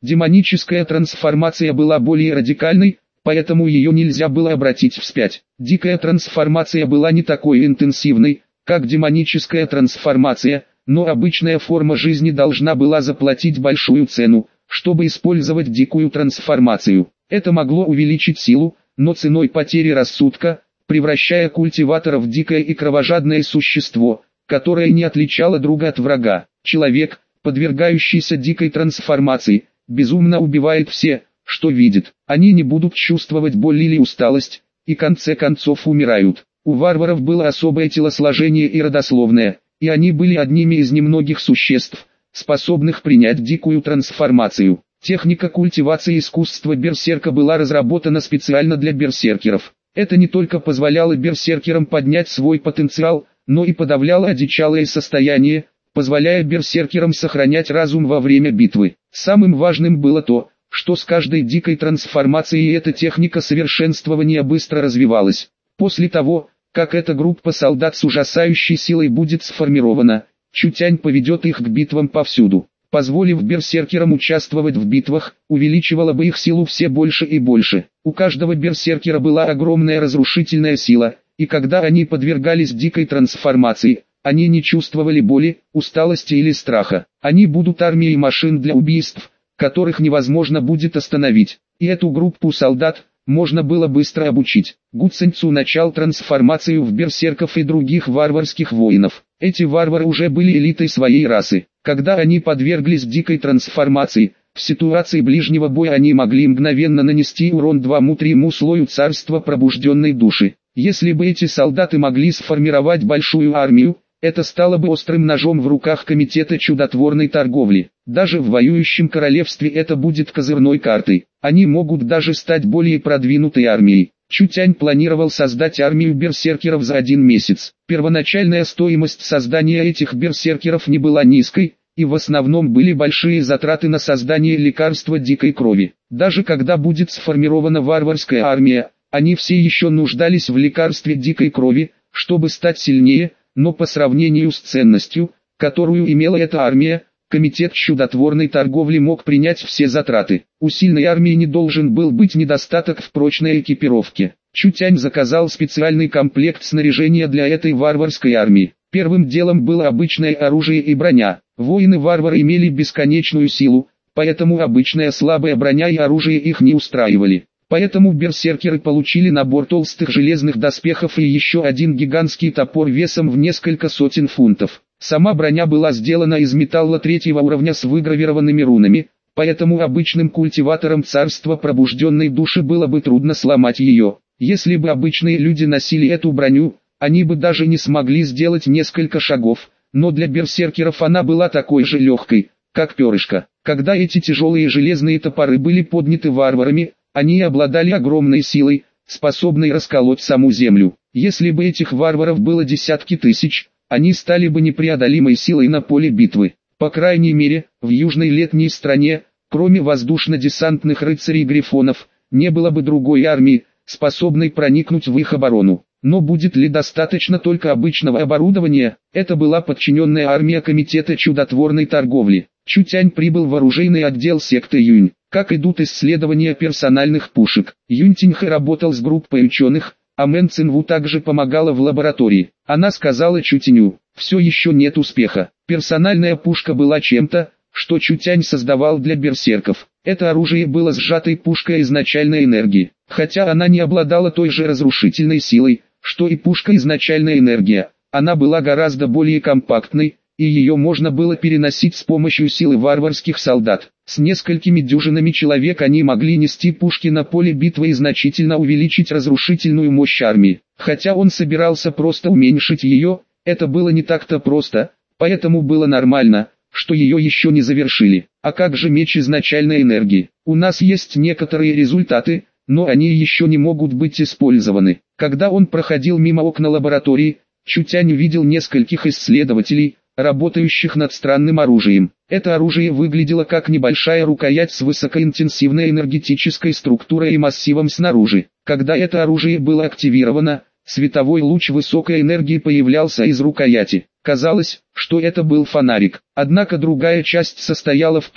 Демоническая трансформация была более радикальной, поэтому ее нельзя было обратить вспять. Дикая трансформация была не такой интенсивной, как демоническая трансформация, но обычная форма жизни должна была заплатить большую цену, чтобы использовать дикую трансформацию. Это могло увеличить силу, но ценой потери рассудка, превращая культиватора в дикое и кровожадное существо, которое не отличало друга от врага. Человек, подвергающийся дикой трансформации, безумно убивает все, что видит. Они не будут чувствовать боль или усталость, и в конце концов умирают. У варваров было особое телосложение и родословное, и они были одними из немногих существ, способных принять дикую трансформацию. Техника культивации искусства берсерка была разработана специально для берсеркеров. Это не только позволяло берсеркерам поднять свой потенциал, но и подавляло одичалое состояние, позволяя берсеркерам сохранять разум во время битвы. Самым важным было то, что с каждой дикой трансформацией эта техника совершенствования быстро развивалась. После того, как эта группа солдат с ужасающей силой будет сформирована, Чутянь поведет их к битвам повсюду. Позволив берсеркерам участвовать в битвах, увеличивала бы их силу все больше и больше. У каждого берсеркера была огромная разрушительная сила, и когда они подвергались дикой трансформации, они не чувствовали боли, усталости или страха. Они будут армией машин для убийств, которых невозможно будет остановить. И эту группу солдат можно было быстро обучить. Гу Циньцу начал трансформацию в берсерков и других варварских воинов. Эти варвары уже были элитой своей расы. Когда они подверглись дикой трансформации, в ситуации ближнего боя они могли мгновенно нанести урон 2-3 слою царства пробужденной души. Если бы эти солдаты могли сформировать большую армию, это стало бы острым ножом в руках комитета чудотворной торговли. Даже в воюющем королевстве это будет козырной картой. Они могут даже стать более продвинутой армией. Чутянь планировал создать армию берсеркеров за 1 месяц. Первоначальная стоимость создания этих берсеркеров не была низкой, и в основном были большие затраты на создание лекарства дикой крови. Даже когда будет сформирована варварская армия, они все еще нуждались в лекарстве дикой крови, чтобы стать сильнее, но по сравнению с ценностью, которую имела эта армия, комитет чудотворной торговли мог принять все затраты. У сильной армии не должен был быть недостаток в прочной экипировке. Чутянь заказал специальный комплект снаряжения для этой варварской армии. Первым делом было обычное оружие и броня. Воины-варвары имели бесконечную силу, поэтому обычная слабая броня и оружие их не устраивали. Поэтому берсеркеры получили набор толстых железных доспехов и еще один гигантский топор весом в несколько сотен фунтов. Сама броня была сделана из металла 3-го уровня с выгравированными рунами, поэтому обычным культиваторам царства пробужденной души было бы трудно сломать ее. Если бы обычные люди носили эту броню, они бы даже не смогли сделать несколько шагов, но для берсеркеров она была такой же легкой, как перышко. Когда эти тяжелые железные топоры были подняты варварами, они обладали огромной силой, способной расколоть саму землю. Если бы этих варваров было десятки тысяч, они стали бы непреодолимой силой на поле битвы. По крайней мере, в южной летней стране, кроме воздушно-десантных рыцарей-грифонов, не было бы другой армии, способной проникнуть в их оборону. Но будет ли достаточно только обычного оборудования? Это была подчиненная армия комитета чудотворной торговли. Чутянь прибыл в оружейный отдел секты Юнь. Как идут исследования персональных пушек? Юнь Тиньхэ работал с группой ученых, а Мэн Цинву также помогала в лаборатории. Она сказала Чутяню: «Все еще нет успеха». Персональная пушка была чем-то, что Чутянь создавал для берсерков. Это оружие было сжатой пушкой изначальной энергии. Хотя она не обладала той же разрушительной силой, что и пушка изначальная энергия, она была гораздо более компактной, и ее можно было переносить с помощью силы варварских солдат. С несколькими дюжинами человек они могли нести пушки на поле битвы и значительно увеличить разрушительную мощь армии. Хотя он собирался просто уменьшить ее, это было не так-то просто, поэтому было нормально, что ее еще не завершили. А как же меч изначальной энергии? У нас есть некоторые результаты, но они еще не могут быть использованы. Когда он проходил мимо окна лаборатории, Чутянь увидел нескольких исследователей, работающих над странным оружием. Это оружие выглядело как небольшая рукоять с высокоинтенсивной энергетической структурой и массивом снаружи. Когда это оружие было активировано, световой луч высокой энергии появлялся из рукояти. Казалось, что это был фонарик. Однако другая часть состояла в том,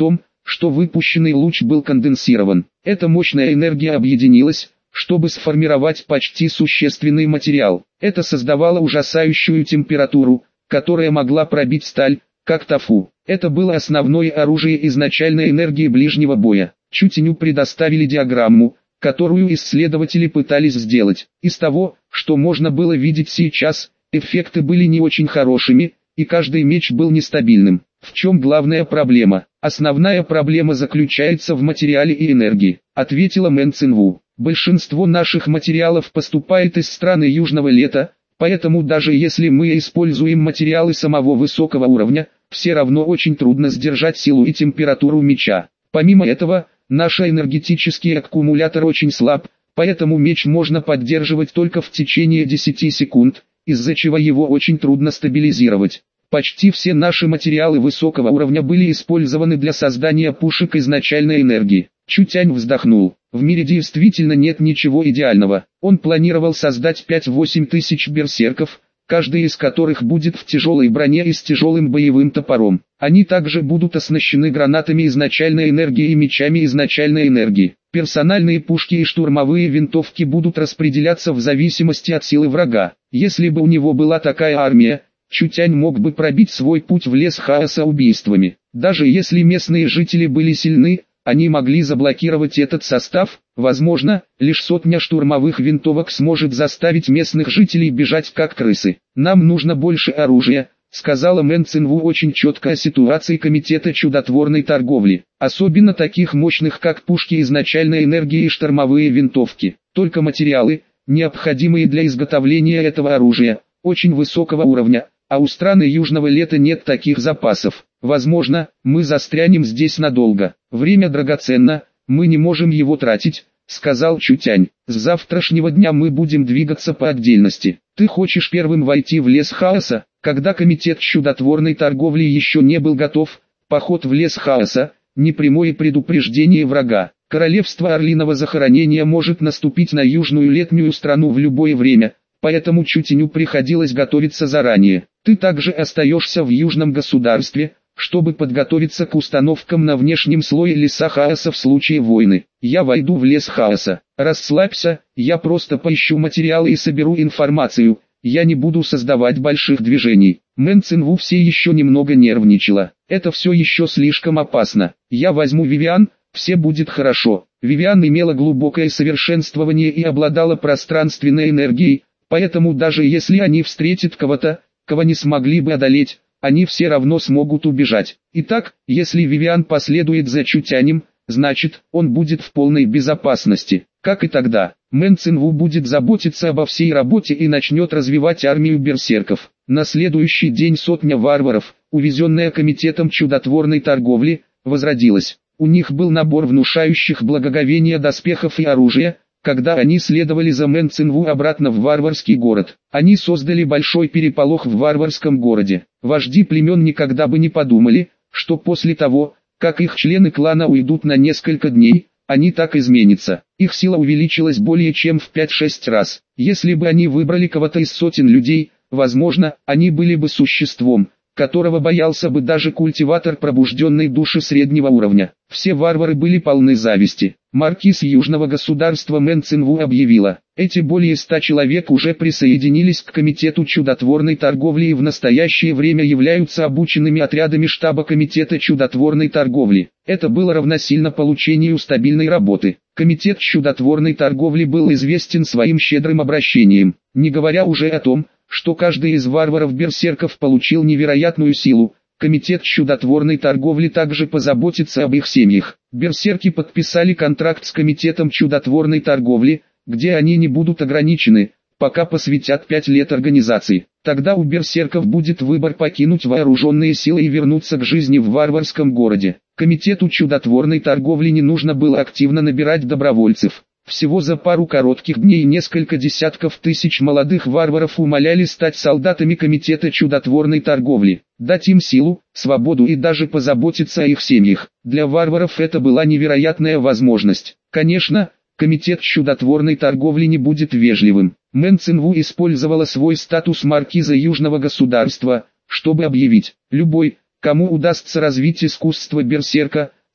что выпущенный луч был конденсирован. Эта мощная энергия объединилась, чтобы сформировать почти существенный материал. Это создавало ужасающую температуру, которая могла пробить сталь, как тофу. Это было основное оружие изначальной энергии ближнего боя. Чутеню предоставили диаграмму, которую исследователи пытались сделать. Из того, что можно было видеть сейчас, эффекты были не очень хорошими, и каждый меч был нестабильным. В чем главная проблема? Основная проблема заключается в материале и энергии, ответила Мэн Цинву. Большинство наших материалов поступает из страны Южного Лета, поэтому даже если мы используем материалы самого высокого уровня, все равно очень трудно сдержать силу и температуру меча. Помимо этого, наш энергетический аккумулятор очень слаб, поэтому меч можно поддерживать только в течение 10 секунд, из-за чего его очень трудно стабилизировать. Почти все наши материалы высокого уровня были использованы для создания пушек изначальной энергии. Чутянь вздохнул. В мире действительно нет ничего идеального. Он планировал создать 5-8 тысяч берсерков, каждый из которых будет в тяжелой броне и с тяжелым боевым топором. Они также будут оснащены гранатами изначальной энергии и мечами изначальной энергии. Персональные пушки и штурмовые винтовки будут распределяться в зависимости от силы врага. Если бы у него была такая армия, Чутянь мог бы пробить свой путь в лес хаоса убийствами. Даже если местные жители были сильны, они могли заблокировать этот состав. Возможно, лишь сотня штурмовых винтовок сможет заставить местных жителей бежать как крысы. Нам нужно больше оружия, сказала Мэн Цинву очень четко о ситуации комитета чудотворной торговли. Особенно таких мощных как пушки изначальной энергии и штурмовые винтовки. Только материалы, необходимые для изготовления этого оружия, очень высокого уровня, а у страны Южного Лета нет таких запасов. Возможно, мы застрянем здесь надолго. Время драгоценно, мы не можем его тратить, сказал Чутянь. С завтрашнего дня мы будем двигаться по отдельности. Ты хочешь первым войти в лес хаоса? Когда комитет чудотворной торговли еще не был готов, поход в лес хаоса – непрямое предупреждение врага. Королевство Орлиного захоронения может наступить на южную летнюю страну в любое время, поэтому Чутеню приходилось готовиться заранее. Ты также остаешься в южном государстве, чтобы подготовиться к установкам на внешнем слое леса хаоса в случае войны. Я войду в лес хаоса. Расслабься, я просто поищу материалы и соберу информацию. Я не буду создавать больших движений. Мэн Цинву все еще немного нервничала. Это все еще слишком опасно. Я возьму Вивиан, все будет хорошо. Вивиан имела глубокое совершенствование и обладала пространственной энергией, поэтому даже если они встретят кого-то, кого не смогли бы одолеть, они все равно смогут убежать. Итак, если Вивиан последует за Чутянем, значит, он будет в полной безопасности. Как и тогда, Мэн Цинву будет заботиться обо всей работе и начнет развивать армию берсерков. На следующий день сотня варваров, увезенная комитетом чудотворной торговли, возродилась. У них был набор внушающих благоговение доспехов и оружия. Когда они следовали за Мэн Цинву обратно в варварский город, они создали большой переполох в варварском городе. Вожди племен никогда бы не подумали, что после того, как их члены клана уйдут на несколько дней, они так изменятся. Их сила увеличилась более чем в 5-6 раз. Если бы они выбрали кого-то из сотен людей, возможно, они были бы существом, которого боялся бы даже культиватор пробужденной души среднего уровня. Все варвары были полны зависти. Маркиз Южного государства Мэн Цинву объявила, эти более 100 человек уже присоединились к комитету чудотворной торговли и в настоящее время являются обученными отрядами штаба комитета чудотворной торговли. Это было равносильно получению стабильной работы. Комитет чудотворной торговли был известен своим щедрым обращением, не говоря уже о том, что каждый из варваров-берсерков получил невероятную силу. Комитет чудотворной торговли также позаботится об их семьях. Берсерки подписали контракт с комитетом чудотворной торговли, где они не будут ограничены, пока посвятят 5 лет организации. Тогда у берсерков будет выбор покинуть вооруженные силы и вернуться к жизни в варварском городе. Комитету чудотворной торговли не нужно было активно набирать добровольцев. Всего за пару коротких дней несколько десятков тысяч молодых варваров умоляли стать солдатами комитета чудотворной торговли, дать им силу, свободу и даже позаботиться о их семьях. Для варваров это была невероятная возможность. Конечно, комитет чудотворной торговли не будет вежливым. Мэн Цинву использовала свой статус маркиза Южного государства, чтобы объявить, любой, кому удастся развить искусство берсерка,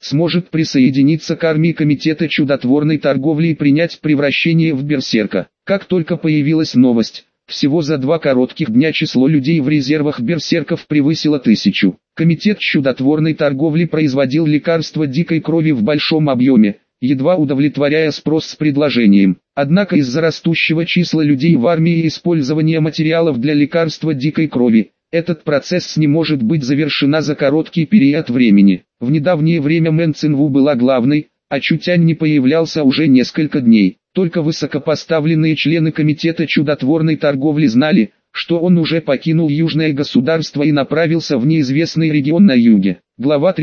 сможет присоединиться к армии Комитета чудотворной торговли и принять превращение в берсерка. Как только появилась новость, всего за 2 коротких дня число людей в резервах берсерков превысило 1000. Комитет чудотворной торговли производил лекарства дикой крови в большом объеме, едва удовлетворяя спрос с предложением. Однако из-за растущего числа людей в армии и использования материалов для лекарства дикой крови, этот процесс не может быть завершен за короткий период времени. В недавнее время Мэн Цинву была главной, а Чутянь не появлялся уже несколько дней. Только высокопоставленные члены Комитета чудотворной торговли знали, что он уже покинул южное государство и направился в неизвестный регион на юге. Глава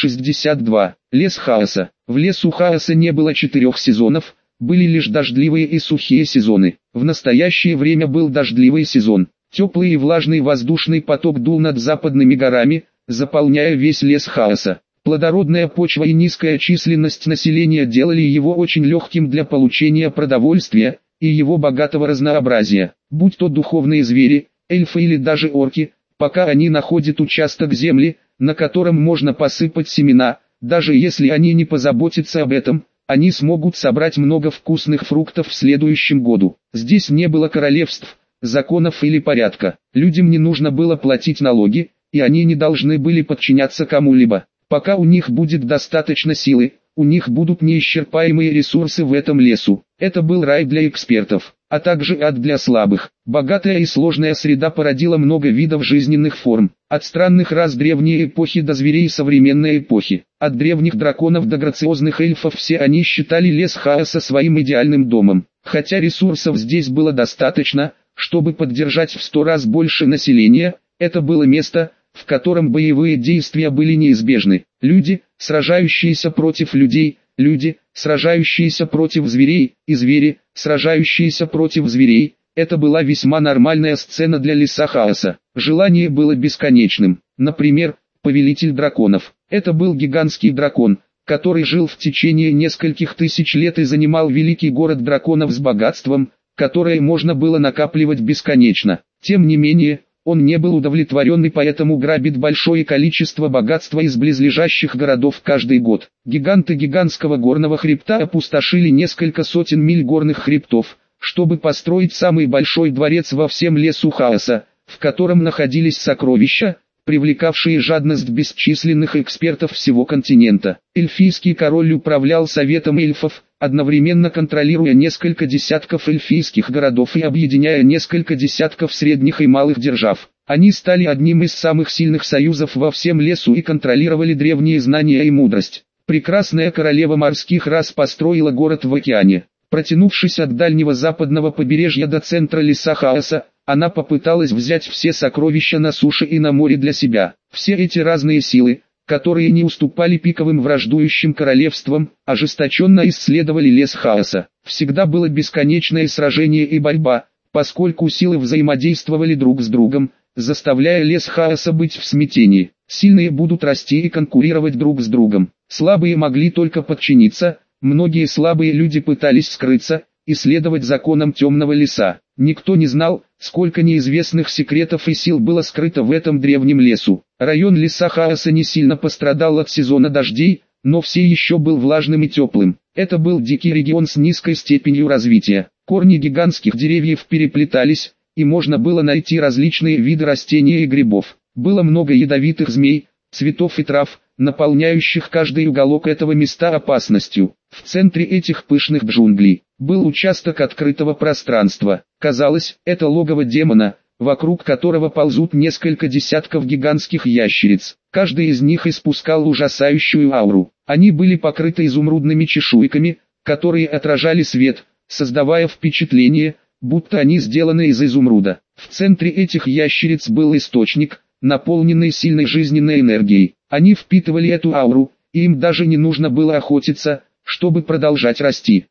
362. Лес хаоса. В лесу хаоса не было 4 сезонов, были лишь дождливые и сухие сезоны. В настоящее время был дождливый сезон. Теплый и влажный воздушный поток дул над западными горами, заполняя весь лес хаоса. Плодородная почва и низкая численность населения делали его очень легким для получения продовольствия и его богатого разнообразия. Будь то духовные звери, эльфы или даже орки, пока они находят участок земли, на котором можно посыпать семена, даже если они не позаботятся об этом, они смогут собрать много вкусных фруктов в следующем году. Здесь не было королевств, законов или порядка. Людям не нужно было платить налоги, и они не должны были подчиняться кому-либо. Пока у них будет достаточно силы, у них будут неисчерпаемые ресурсы в этом лесу. Это был рай для экспертов, а также ад для слабых. Богатая и сложная среда породила много видов жизненных форм. От странных рас древней эпохи до зверей современной эпохи. От древних драконов до грациозных эльфов все они считали лес хаоса своим идеальным домом. Хотя ресурсов здесь было достаточно, чтобы поддержать в 100 раз больше населения, это было место, в котором боевые действия были неизбежны. Люди, сражающиеся против людей, люди, сражающиеся против зверей, и звери, сражающиеся против зверей. Это была весьма нормальная сцена для леса хаоса. Желание было бесконечным. Например, повелитель драконов. Это был гигантский дракон, который жил в течение нескольких тысяч лет и занимал великий город драконов с богатством, которое можно было накапливать бесконечно. Тем не менее, он не был удовлетворен и поэтому грабит большое количество богатства из близлежащих городов каждый год. Гиганты гигантского горного хребта опустошили несколько сотен миль горных хребтов, чтобы построить самый большой дворец во всем лесу хаоса, в котором находились сокровища, привлекавшие жадность бесчисленных экспертов всего континента. Эльфийский король управлял советом эльфов, одновременно контролируя несколько десятков эльфийских городов и объединяя несколько десятков средних и малых держав. Они стали одним из самых сильных союзов во всем лесу и контролировали древние знания и мудрость. Прекрасная королева морских рас построила город в океане. Протянувшись от дальнего западного побережья до центра леса хаоса, она попыталась взять все сокровища на суше и на море для себя. Все эти разные силы, которые не уступали пиковым враждующим королевствам, ожесточенно исследовали лес хаоса. Всегда было бесконечное сражение и борьба, поскольку силы взаимодействовали друг с другом, заставляя лес хаоса быть в смятении. Сильные будут расти и конкурировать друг с другом. Слабые могли только подчиниться, многие слабые люди пытались скрыться, исследовать законам темного леса. Никто не знал, сколько неизвестных секретов и сил было скрыто в этом древнем лесу. Район леса хаоса не сильно пострадал от сезона дождей, но все еще был влажным и теплым. Это был дикий регион с низкой степенью развития. Корни гигантских деревьев переплетались, и можно было найти различные виды растений и грибов. Было много ядовитых змей, цветов и трав, наполняющих каждый уголок этого места опасностью. В центре этих пышных джунглей был участок открытого пространства. Казалось, это логово демона, вокруг которого ползут несколько десятков гигантских ящериц. Каждый из них испускал ужасающую ауру. Они были покрыты изумрудными чешуйками, которые отражали свет, создавая впечатление, будто они сделаны из изумруда. В центре этих ящериц был источник, наполненный сильной жизненной энергией. Они впитывали эту ауру, и им даже не нужно было охотиться, чтобы продолжать расти.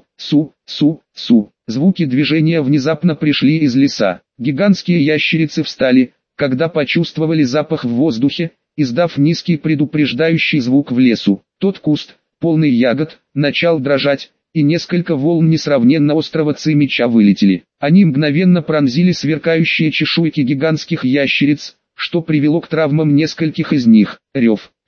Су. Звуки движения внезапно пришли из леса. Гигантские ящерицы встали, когда почувствовали запах в воздухе, издав низкий предупреждающий звук в лесу. Тот куст, полный ягод, начал дрожать, и несколько волн несравненно острого ци-меча вылетели. Они мгновенно пронзили сверкающие чешуйки гигантских ящериц, что привело к травмам нескольких из них. Рев.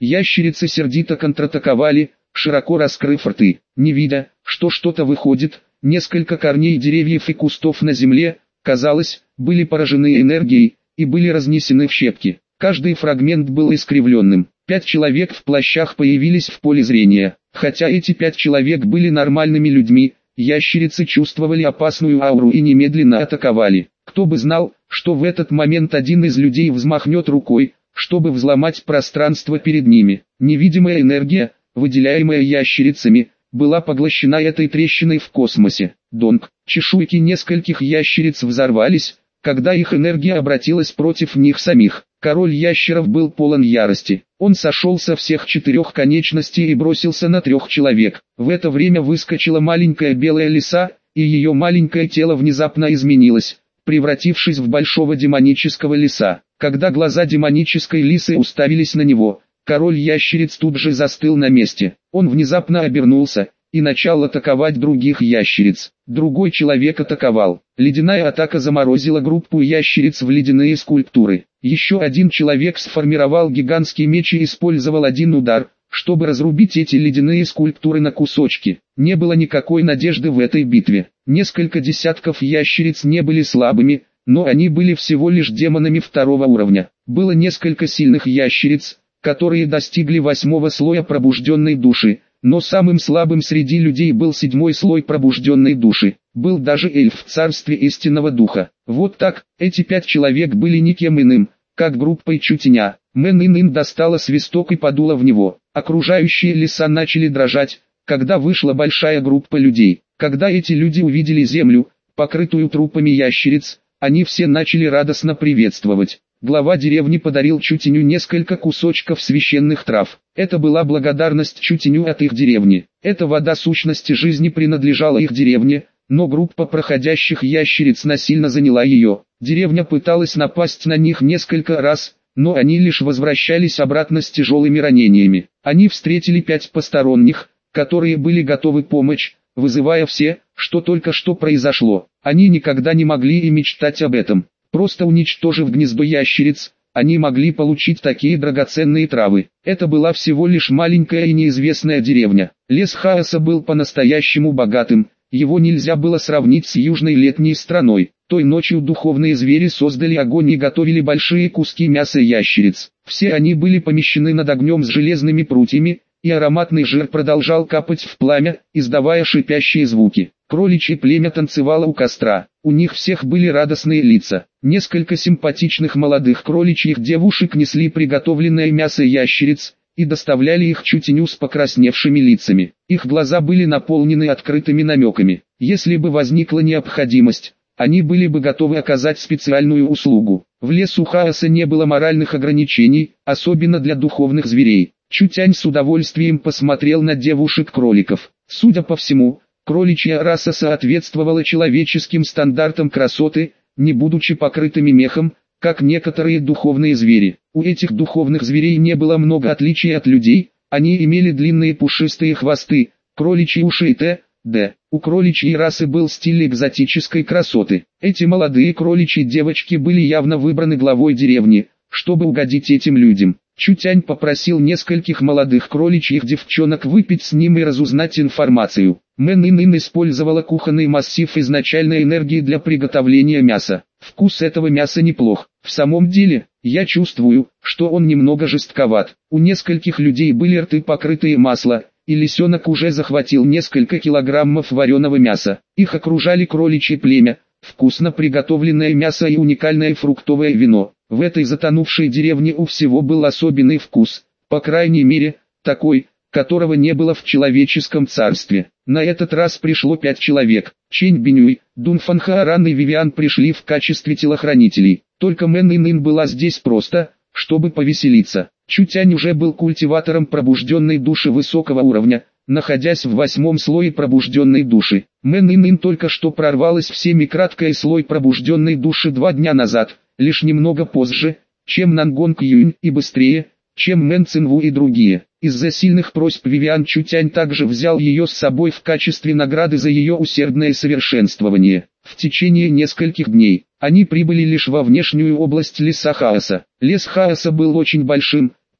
Ящерицы сердито контратаковали, широко раскрыв рты. Не видя, что что-то выходит, несколько корней деревьев и кустов на земле, казалось, были поражены энергией, и были разнесены в щепки. Каждый фрагмент был искривленным. 5 человек в плащах появились в поле зрения. Хотя эти 5 человек были нормальными людьми, ящерицы чувствовали опасную ауру и немедленно атаковали. Кто бы знал, что в этот момент один из людей взмахнет рукой, чтобы взломать пространство перед ними. Невидимая энергия, выделяемая ящерицами, была поглощена этой трещиной в космосе. Донг. Чешуйки нескольких ящериц взорвались, когда их энергия обратилась против них самих. Король ящеров был полон ярости. Он сошел со всех 4 конечностей и бросился на 3 человек. В это время выскочила маленькая белая лиса, и ее маленькое тело внезапно изменилось, превратившись в большого демонического лиса. Когда глаза демонической лисы уставились на него, король ящериц тут же застыл на месте. Он внезапно обернулся и начал атаковать других ящериц. Другой человек атаковал. Ледяная атака заморозила группу ящериц в ледяные скульптуры. Еще один человек сформировал гигантский меч и использовал один удар, чтобы разрубить эти ледяные скульптуры на кусочки. Не было никакой надежды в этой битве. Несколько десятков ящериц не были слабыми, но они были всего лишь демонами 2-го уровня. Было несколько сильных ящериц, которые достигли 8-го слоя пробужденной души, но самым слабым среди людей был 7-й слой пробужденной души. Был даже эльф в царстве истинного духа. Вот так, эти 5 человек были никем иным, как группой Чутеня. Мэн достала свисток и подула в него. Окружающие леса начали дрожать, когда вышла большая группа людей. Когда эти люди увидели землю, покрытую трупами ящериц, они все начали радостно приветствовать. Глава деревни подарил Чутеню несколько кусочков священных трав. Это была благодарность Чутеню от их деревни. Эта вода сущности жизни принадлежала их деревне, но группа проходящих ящериц насильно заняла ее. Деревня пыталась напасть на них несколько раз, но они лишь возвращались обратно с тяжелыми ранениями. Они встретили 5 посторонних, которые были готовы помочь, вызывая все, что только что произошло. Они никогда не могли и мечтать об этом. Просто уничтожив гнездо ящериц, они могли получить такие драгоценные травы. Это была всего лишь маленькая и неизвестная деревня. Лес Хаоса был по-настоящему богатым, его нельзя было сравнить с южной летней страной. Той ночью духовные звери создали огонь и готовили большие куски мяса ящериц. Все они были помещены над огнем с железными прутьями, и ароматный жир продолжал капать в пламя, издавая шипящие звуки. Кроличье племя танцевало у костра. У них всех были радостные лица. Несколько симпатичных молодых кроличьих девушек несли приготовленное мясо ящериц и доставляли их Чутеню с покрасневшими лицами. Их глаза были наполнены открытыми намеками. Если бы возникла необходимость, они были бы готовы оказать специальную услугу. В лесу Хаоса не было моральных ограничений, особенно для духовных зверей. Чутянь с удовольствием посмотрел на девушек-кроликов. Судя по всему, кроличья раса соответствовала человеческим стандартам красоты, не будучи покрытыми мехом, как некоторые духовные звери. У этих духовных зверей не было много отличий от людей, они имели длинные пушистые хвосты, кроличьи уши и т.д. У кроличьей расы был стиль экзотической красоты. Эти молодые кроличьи девочки были явно выбраны главой деревни, чтобы угодить этим людям. Чутянь попросил нескольких молодых кроличьих девчонок выпить с ним и разузнать информацию. Мэн использовала кухонный массив изначальной энергии для приготовления мяса. Вкус этого мяса неплох. В самом деле, я чувствую, что он немного жестковат. У нескольких людей были рты покрытые маслом, и лисенок уже захватил несколько килограммов вареного мяса. Их окружали кроличье племя, вкусно приготовленное мясо и уникальное фруктовое вино. В этой затонувшей деревне у всего был особенный вкус, по крайней мере, такой, которого не было в человеческом царстве. На этот раз пришло 5 человек. Чэнь Бинюй, Дун Фанхааран и Вивиан пришли в качестве телохранителей. Только Мэн была здесь просто, чтобы повеселиться. Чутянь уже был культиватором пробужденной души высокого уровня, находясь в 8-м слое пробужденной души. Мэн только что прорвалась в 7-краткий слой пробужденной души 2 дня назад, лишь немного позже, чем Нангонг Юнь, и быстрее, чем Мэн Цинву и другие. Из-за сильных просьб Вивиан Чутянь также взял ее с собой в качестве награды за ее усердное совершенствование. В течение нескольких дней, они прибыли лишь во внешнюю область леса Хаоса. Лес Хаоса был очень большим,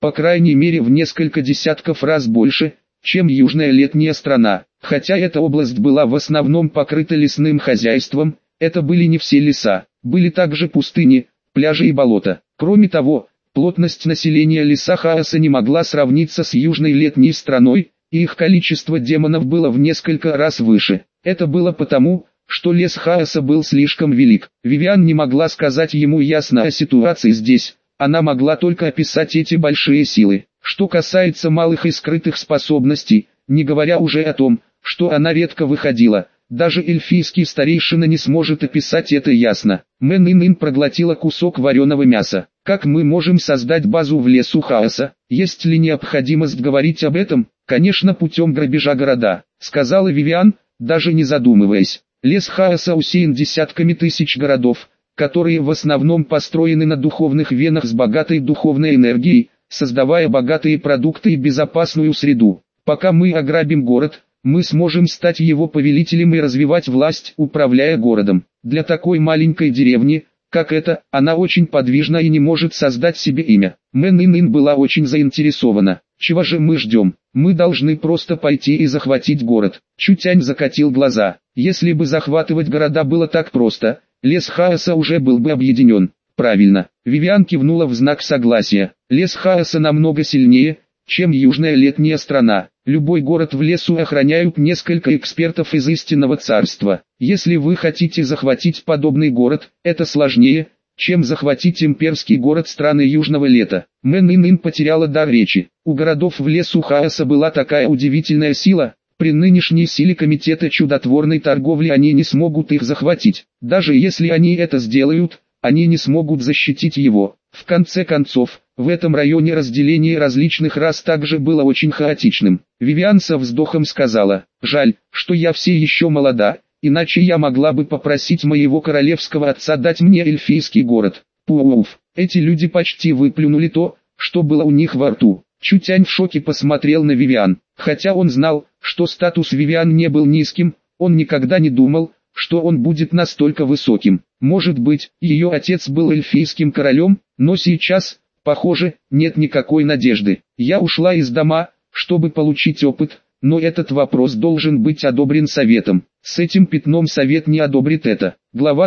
по крайней мере в несколько десятков раз больше, чем южная летняя страна. Хотя эта область была в основном покрыта лесным хозяйством, это были не все леса, были также пустыни, пляжи и болота. Кроме того, плотность населения леса Хаоса не могла сравниться с южной летней страной, и их количество демонов было в несколько раз выше. Это было потому, что лес Хаоса был слишком велик. Вивиан не могла сказать ему ясно о ситуации здесь, она могла только описать эти большие силы. Что касается малых и скрытых способностей, не говоря уже о том, что она редко выходила, даже эльфийский старейшина не сможет описать это ясно. Мэн Ин проглотила кусок вареного мяса. Как мы можем создать базу в лесу Хаоса? Есть ли необходимость говорить об этом? Конечно, путем грабежа города, сказала Вивиан, даже не задумываясь. Лес Хаоса усеян десятками тысяч городов, которые в основном построены на духовных венах с богатой духовной энергией, создавая богатые продукты и безопасную среду. Пока мы ограбим город, мы сможем стать его повелителем и развивать власть, управляя городом. Для такой маленькой деревни, как эта, она очень подвижна и не может создать себе имя. Мэн Ин была очень заинтересована. Чего же мы ждем? Мы должны просто пойти и захватить город. Чутянь закатил глаза. Если бы захватывать города было так просто, лес Хаоса уже был бы объединен. Правильно. Вивиан кивнула в знак согласия. Лес Хаоса намного сильнее, чем южная летняя страна. Любой город в лесу охраняют несколько экспертов из истинного царства. Если вы хотите захватить подобный город, это сложнее, чем захватить имперский город страны южного лета. Мэн Ин потеряла дар речи. У городов в лесу Хаоса была такая удивительная сила, при нынешней силе комитета чудотворной торговли они не смогут их захватить. Даже если они это сделают, они не смогут защитить его. В конце концов, в этом районе разделение различных рас также было очень хаотичным. Вивиан со вздохом сказала: «Жаль, что я все еще молода, иначе я могла бы попросить моего королевского отца дать мне эльфийский город». Пуф, эти люди почти выплюнули то, что было у них во рту. Чутянь в шоке посмотрел на Вивиан. Хотя он знал, что статус Вивиан не был низким, он никогда не думал, что он будет настолько высоким. Может быть, ее отец был эльфийским королем, но сейчас, похоже, нет никакой надежды. Я ушла из дома, чтобы получить опыт, но этот вопрос должен быть одобрен советом. С этим пятном совет не одобрит это. Глава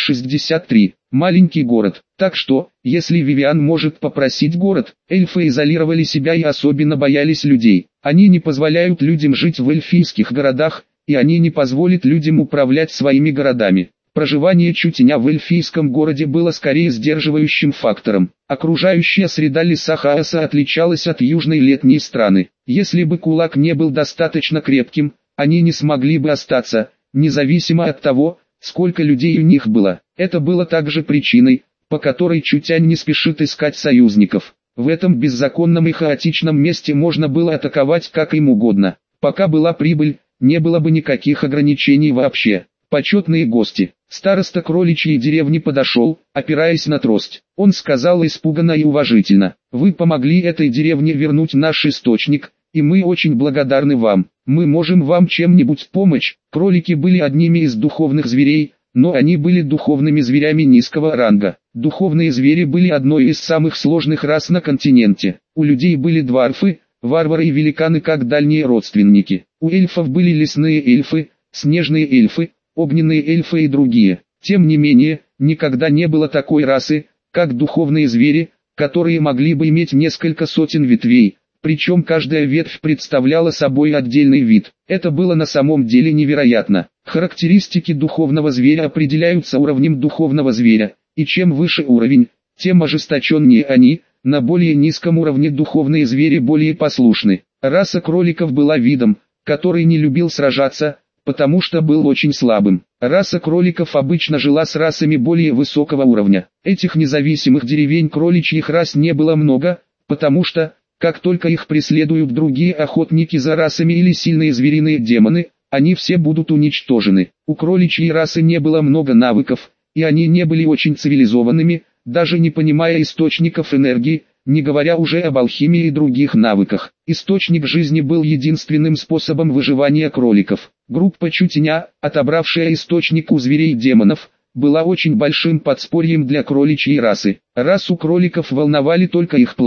363. Маленький город. Так что, если Вивиан может попросить город, эльфы изолировали себя и особенно боялись людей. Они не позволяют людям жить в эльфийских городах, и они не позволят людям управлять своими городами. Проживание Чутяня в эльфийском городе было скорее сдерживающим фактором. Окружающая среда леса Хаоса отличалась от южной летней страны. Если бы кулак не был достаточно крепким, они не смогли бы остаться, независимо от того, сколько людей у них было. Это было также причиной, по которой Чутянь не спешит искать союзников. В этом беззаконном и хаотичном месте можно было атаковать как им угодно. Пока была прибыль, не было бы никаких ограничений вообще. Почетные гости. Староста кроличьей деревни подошел, опираясь на трость. Он сказал испуганно и уважительно: «Вы помогли этой деревне вернуть наш источник, и мы очень благодарны вам. Мы можем вам чем-нибудь помочь». Кролики были одними из духовных зверей, но они были духовными зверями низкого ранга. Духовные звери были одной из самых сложных рас на континенте. У людей были дварфы, варвары и великаны как дальние родственники. У эльфов были лесные эльфы, снежные эльфы, огненные эльфы и другие. Тем не менее, никогда не было такой расы, как духовные звери, которые могли бы иметь несколько сотен ветвей, причем каждая ветвь представляла собой отдельный вид. Это было на самом деле невероятно. Характеристики духовного зверя определяются уровнем духовного зверя, и чем выше уровень, тем ожесточеннее они. На более низком уровне духовные звери более послушны. Раса кроликов была видом, который не любил сражаться, потому что был очень слабым. Раса кроликов обычно жила с расами более высокого уровня. Этих независимых деревень кроличьих рас не было много, потому что, как только их преследуют другие охотники за расами или сильные звериные демоны, они все будут уничтожены. У кроличьей расы не было много навыков, и они не были очень цивилизованными, даже не понимая источников энергии, не говоря уже об алхимии и других навыках. Источник жизни был единственным способом выживания кроликов. Группа Чутяня, отобравшая источник у зверей и демонов, была очень большим подспорьем для кроличьей расы. Расу кроликов волновали только их планы.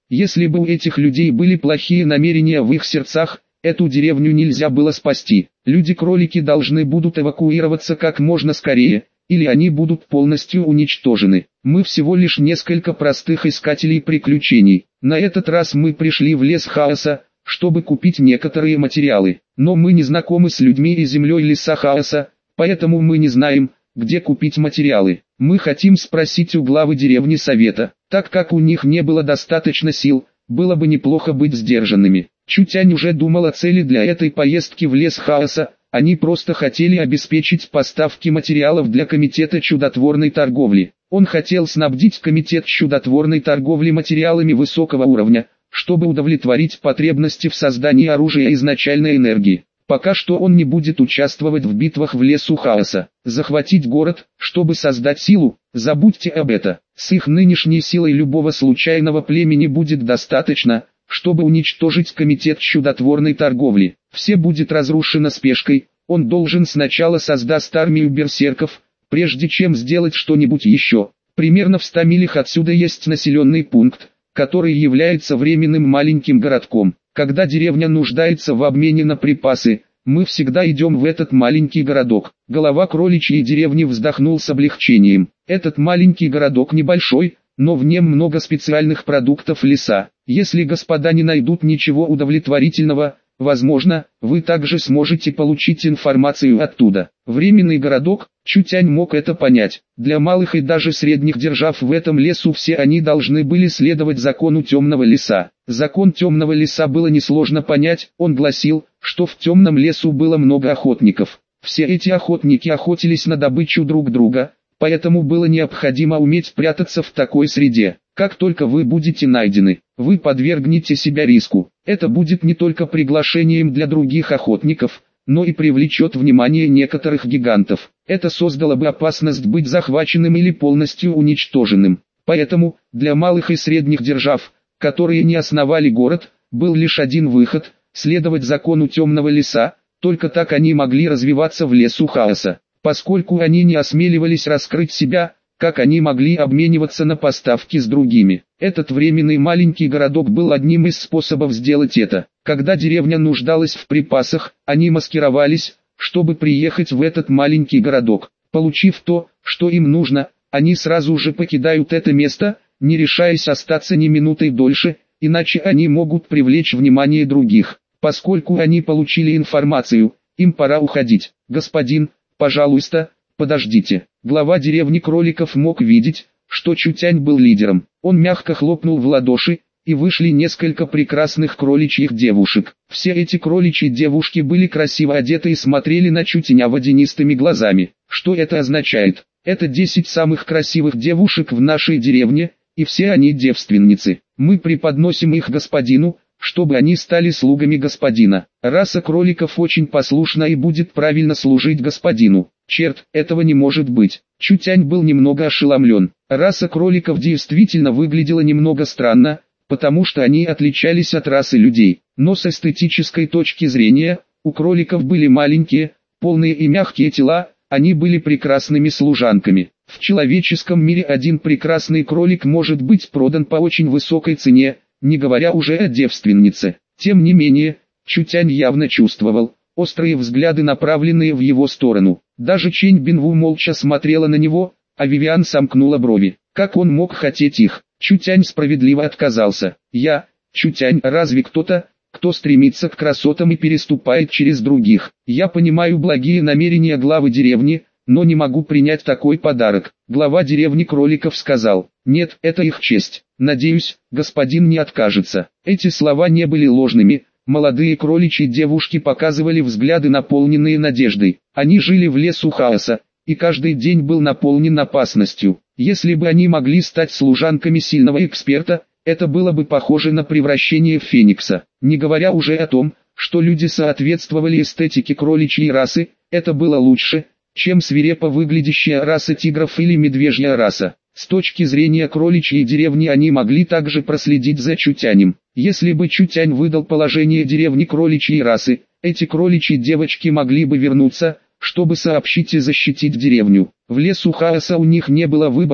Если бы у этих людей были плохие намерения в их сердцах, эту деревню нельзя было спасти. Люди-кролики должны будут эвакуироваться как можно скорее, или они будут полностью уничтожены. Мы всего лишь несколько простых искателей приключений. На этот раз мы пришли в лес хаоса, чтобы купить некоторые материалы. Но мы не знакомы с людьми и землей леса хаоса, поэтому мы не знаем, где купить материалы. Мы хотим спросить у главы деревни совета. Так как у них не было достаточно сил, было бы неплохо быть сдержанными. Чутянь уже думал о цели для этой поездки в лес хаоса. Они просто хотели обеспечить поставки материалов для комитета чудотворной торговли. Он хотел снабдить комитет чудотворной торговли материалами высокого уровня, чтобы удовлетворить потребности в создании оружия изначальной энергии. Пока что он не будет участвовать в битвах в лесу хаоса. Захватить город, чтобы создать силу, забудьте об этом. С их нынешней силой любого случайного племени будет достаточно, чтобы уничтожить комитет чудотворной торговли. Все будет разрушено спешкой, он должен сначала создать армию берсерков, прежде чем сделать что-нибудь еще. Примерно в 100 милях отсюда есть населенный пункт, который является временным маленьким городком. Когда деревня нуждается в обмене на припасы, мы всегда идем в этот маленький городок. Голова кроличьей деревни вздохнул с облегчением. Этот маленький городок небольшой, но в нем много специальных продуктов леса. Если господа не найдут ничего удовлетворительного, возможно, вы также сможете получить информацию оттуда. Временный городок, Чутянь мог это понять. Для малых и даже средних держав в этом лесу все они должны были следовать закону темного леса. Закон темного леса было несложно понять, он гласил, что в темном лесу было много охотников. Все эти охотники охотились на добычу друг друга, поэтому было необходимо уметь прятаться в такой среде. Как только вы будете найдены, вы подвергнете себя риску. Это будет не только приглашением для других охотников, но и привлечет внимание некоторых гигантов. Это создало бы опасность быть захваченным или полностью уничтоженным. Поэтому, для малых и средних держав, которые не основали город, был лишь один выход – следовать закону темного леса, только так они могли развиваться в лесу хаоса. Поскольку они не осмеливались раскрыть себя, как они могли обмениваться на поставки с другими. Этот временный маленький городок был одним из способов сделать это. Когда деревня нуждалась в припасах, они маскировались, чтобы приехать в этот маленький городок. Получив то, что им нужно, они сразу же покидают это место, не решаясь остаться ни минутой дольше, иначе они могут привлечь внимание других. Поскольку они получили информацию, им пора уходить. Господин, пожалуйста, подождите. Глава деревни кроликов мог видеть, что Чутянь был лидером. Он мягко хлопнул в ладоши, и вышли несколько прекрасных кроличьих девушек. Все эти кроличьи девушки были красиво одеты и смотрели на Чутяня водянистыми глазами. Что это означает? Это 10 самых красивых девушек в нашей деревне, и все они девственницы. Мы преподносим их господину, чтобы они стали слугами господина. Раса кроликов очень послушна и будет правильно служить господину. Черт, этого не может быть. Чутянь был немного ошеломлен. Раса кроликов действительно выглядела немного странно, потому что они отличались от расы людей. Но с эстетической точки зрения, у кроликов были маленькие, полные и мягкие тела, они были прекрасными служанками. В человеческом мире один прекрасный кролик может быть продан по очень высокой цене, не говоря уже о девственнице. Тем не менее, Чутянь явно чувствовал острые взгляды, направленные в его сторону. Даже Чэнь Бинву молча смотрела на него, а Вивиан сомкнула брови. Как он мог хотеть их? Чутянь справедливо отказался. Чутянь, разве кто-то, кто стремится к красотам и переступает через других? Я понимаю благие намерения главы деревни, но не могу принять такой подарок. Глава деревни кроликов сказал: нет, это их честь. Надеюсь, господин не откажется. Эти слова не были ложными. Молодые кроличьи девушки показывали взгляды, наполненные надеждой. Они жили в лесу хаоса, и каждый день был наполнен опасностью. Если бы они могли стать служанками сильного эксперта, это было бы похоже на превращение в феникса. Не говоря уже о том, что люди соответствовали эстетике кроличьей расы, это было лучше, чем свирепо выглядящая раса тигров или медвежья раса. С точки зрения кроличьей деревни они могли также проследить за Чутянем. Если бы Чутянь выдал положение деревни кроличьей расы, эти кроличьи девочки могли бы вернуться, чтобы сообщить и защитить деревню. В лесу хаоса у них не было выбора,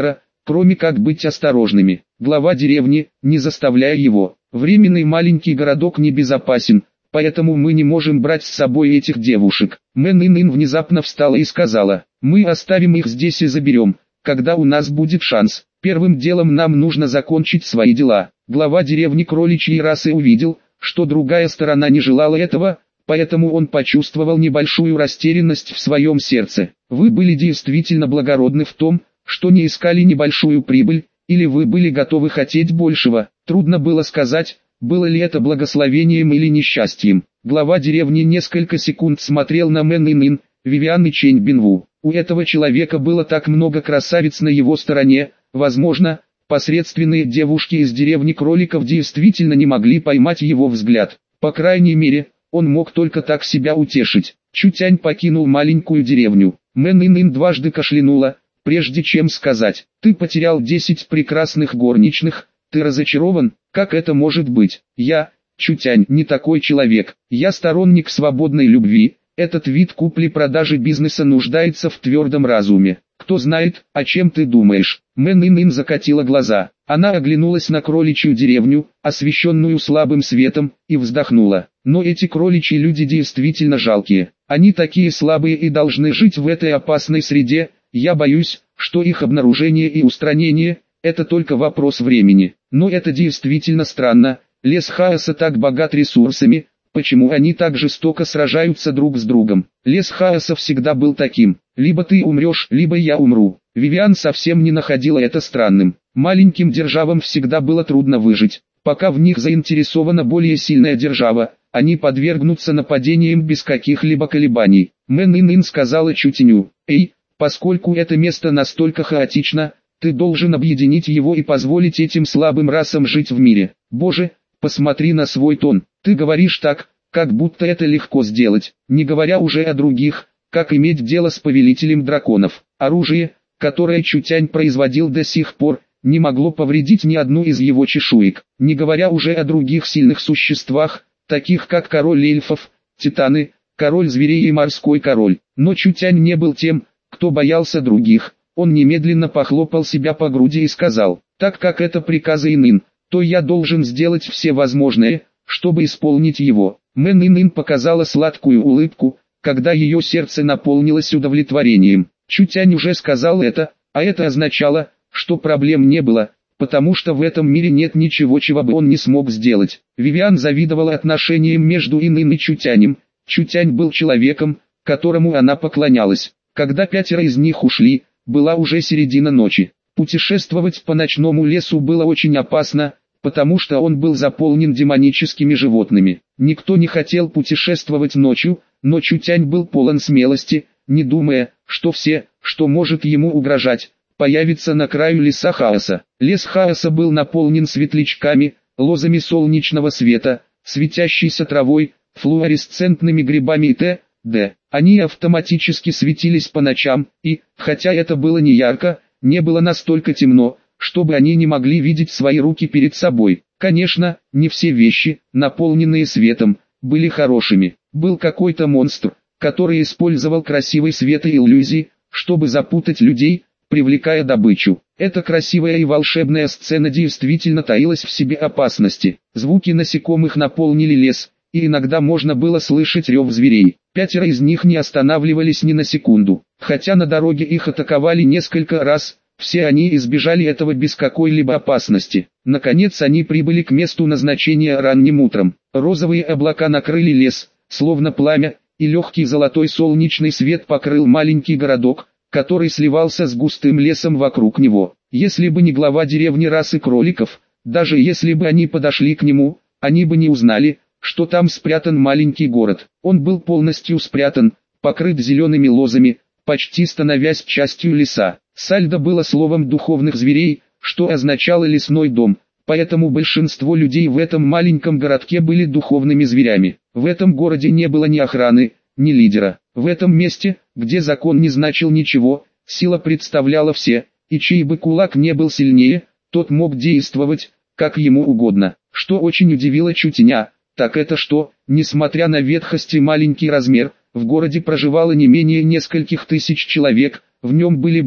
кроме как быть осторожными. Глава деревни, не заставляя его. Временный маленький городок небезопасен, поэтому мы не можем брать с собой этих девушек. Мэн Ин внезапно встала и сказала, мы оставим их здесь и заберем, когда у нас будет шанс. Первым делом нам нужно закончить свои дела. Глава деревни кроличьей расы увидел, что другая сторона не желала этого, поэтому он почувствовал небольшую растерянность в своем сердце. Вы были действительно благородны в том, что не искали небольшую прибыль, или вы были готовы хотеть большего. Трудно было сказать, было ли это благословением или несчастьем. Глава деревни несколько секунд смотрел на Мэн Ин, Вивиан и Чэнь Бинву. У этого человека было так много красавиц на его стороне, возможно, посредственные девушки из деревни кроликов действительно не могли поймать его взгляд. По крайней мере, он мог только так себя утешить. Чутянь покинул маленькую деревню. Мэн Ин дважды кашлянула, прежде чем сказать, ты потерял 10 прекрасных горничных, ты разочарован, как это может быть? Я, Чутянь, не такой человек, я сторонник свободной любви, этот вид купли-продажи бизнеса нуждается в твердом разуме. Кто знает, о чем ты думаешь? Мэн Ин закатила глаза. Она оглянулась на кроличью деревню, освещенную слабым светом, и вздохнула. Но эти кроличьи люди действительно жалкие. Они такие слабые и должны жить в этой опасной среде. Я боюсь, что их обнаружение и устранение – это только вопрос времени. Но это действительно странно. Лес Хаоса так богат ресурсами, почему они так жестоко сражаются друг с другом? Лес Хаоса всегда был таким. Либо ты умрешь, либо я умру. Вивиан совсем не находила это странным. Маленьким державам всегда было трудно выжить. Пока в них заинтересована более сильная держава, они подвергнутся нападениям без каких-либо колебаний. Мэн Ин сказала Чутяню, «Эй, поскольку это место настолько хаотично, ты должен объединить его и позволить этим слабым расам жить в мире. Боже, посмотри на свой тон, ты говоришь так, как будто это легко сделать, не говоря уже о других, как иметь дело с повелителем драконов. Оружие, которое Чутянь производил до сих пор, не могло повредить ни одну из его чешуек, не говоря уже о других сильных существах, таких как король эльфов, титаны, король зверей и морской король. Но Чутянь не был тем, кто боялся других. Он немедленно похлопал себя по груди и сказал, так как это приказы Ин, то я должен сделать все возможное, чтобы исполнить его. Мэн Ин показала сладкую улыбку, когда ее сердце наполнилось удовлетворением. Чутянь уже сказал это, а это означало, что проблем не было, потому что в этом мире нет ничего, чего бы он не смог сделать. Вивиан завидовала отношениям между Ин и Чутянем. Чутянь был человеком, которому она поклонялась. Когда 5 из них ушли, была уже середина ночи. Путешествовать по ночному лесу было очень опасно, потому что он был заполнен демоническими животными. Никто не хотел путешествовать ночью, но Чутянь был полон смелости, не думая, что все, что может ему угрожать, появится на краю леса Хаоса. Лес Хаоса был наполнен светлячками, лозами солнечного света, светящейся травой, флуоресцентными грибами и т.д. Они автоматически светились по ночам, и, хотя это было не ярко, не было настолько темно, чтобы они не могли видеть свои руки перед собой. Конечно, не все вещи, наполненные светом, были хорошими. Был какой-то монстр, который использовал красивый свет и иллюзии, чтобы запутать людей, привлекая добычу. Эта красивая и волшебная сцена действительно таилась в себе опасности. Звуки насекомых наполнили лес, и иногда можно было слышать рев зверей. 5 из них не останавливались ни на секунду. Хотя на дороге их атаковали несколько раз, все они избежали этого без какой-либо опасности. Наконец они прибыли к месту назначения ранним утром. Розовые облака накрыли лес, словно пламя, и легкий золотой солнечный свет покрыл маленький городок, который сливался с густым лесом вокруг него. Если бы не глава деревни расы кроликов, даже если бы они подошли к нему, они бы не узнали, что там спрятан маленький город. Он был полностью спрятан, покрыт зелеными лозами, почти становясь частью леса. Сальдо было словом духовных зверей, что означало лесной дом, поэтому большинство людей в этом маленьком городке были духовными зверями. В этом городе не было ни охраны, ни лидера. В этом месте, где закон не значил ничего, сила представляла все, и чей бы кулак не был сильнее, тот мог действовать, как ему угодно. Что очень удивило Чутяня, так это что, несмотря на ветхость и маленький размер, в городе проживало не менее нескольких тысяч человек, в нем были бары,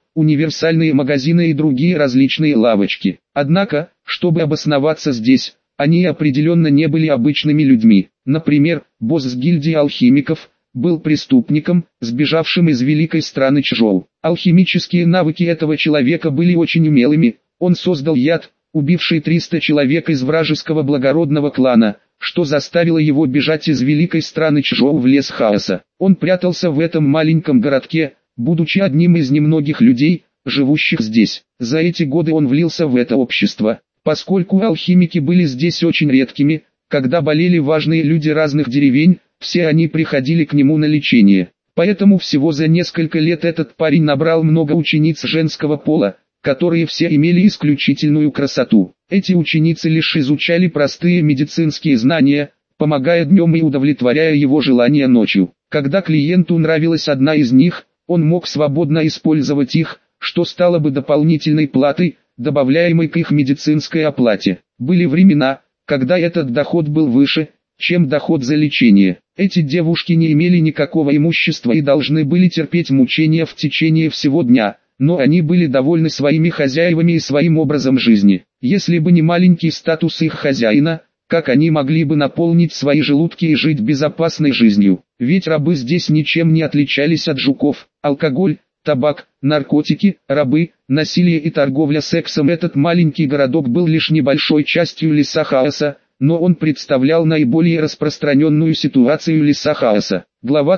универсальные магазины и другие различные лавочки. Однако, чтобы обосноваться здесь, они определенно не были обычными людьми. Например, босс гильдии алхимиков был преступником, сбежавшим из великой страны Чжоу. Алхимические навыки этого человека были очень умелыми. Он создал яд, убивший 300 человек из вражеского благородного клана, что заставило его бежать из великой страны Чжоу в лес хаоса. Он прятался в этом маленьком городке, будучи одним из немногих людей, живущих здесь. За эти годы он влился в это общество. Поскольку алхимики были здесь очень редкими, когда болели важные люди разных деревень, все они приходили к нему на лечение. Поэтому всего за несколько лет этот парень набрал много учениц женского пола, которые все имели исключительную красоту. Эти ученицы лишь изучали простые медицинские знания, помогая днем и удовлетворяя его желания ночью. Когда клиенту нравилась одна из них, он мог свободно использовать их, что стало бы дополнительной платой, добавляемой к их медицинской оплате. Были времена, когда этот доход был выше, чем доход за лечение. Эти девушки не имели никакого имущества и должны были терпеть мучения в течение всего дня, но они были довольны своими хозяевами и своим образом жизни. Если бы не маленький статус их хозяина, как они могли бы наполнить свои желудки и жить безопасной жизнью? Ведь рабы здесь ничем не отличались от жуков. Алкоголь, табак, наркотики, рабы, насилие и торговля сексом. Этот маленький городок был лишь небольшой частью леса хаоса, но он представлял наиболее распространенную ситуацию леса хаоса. Глава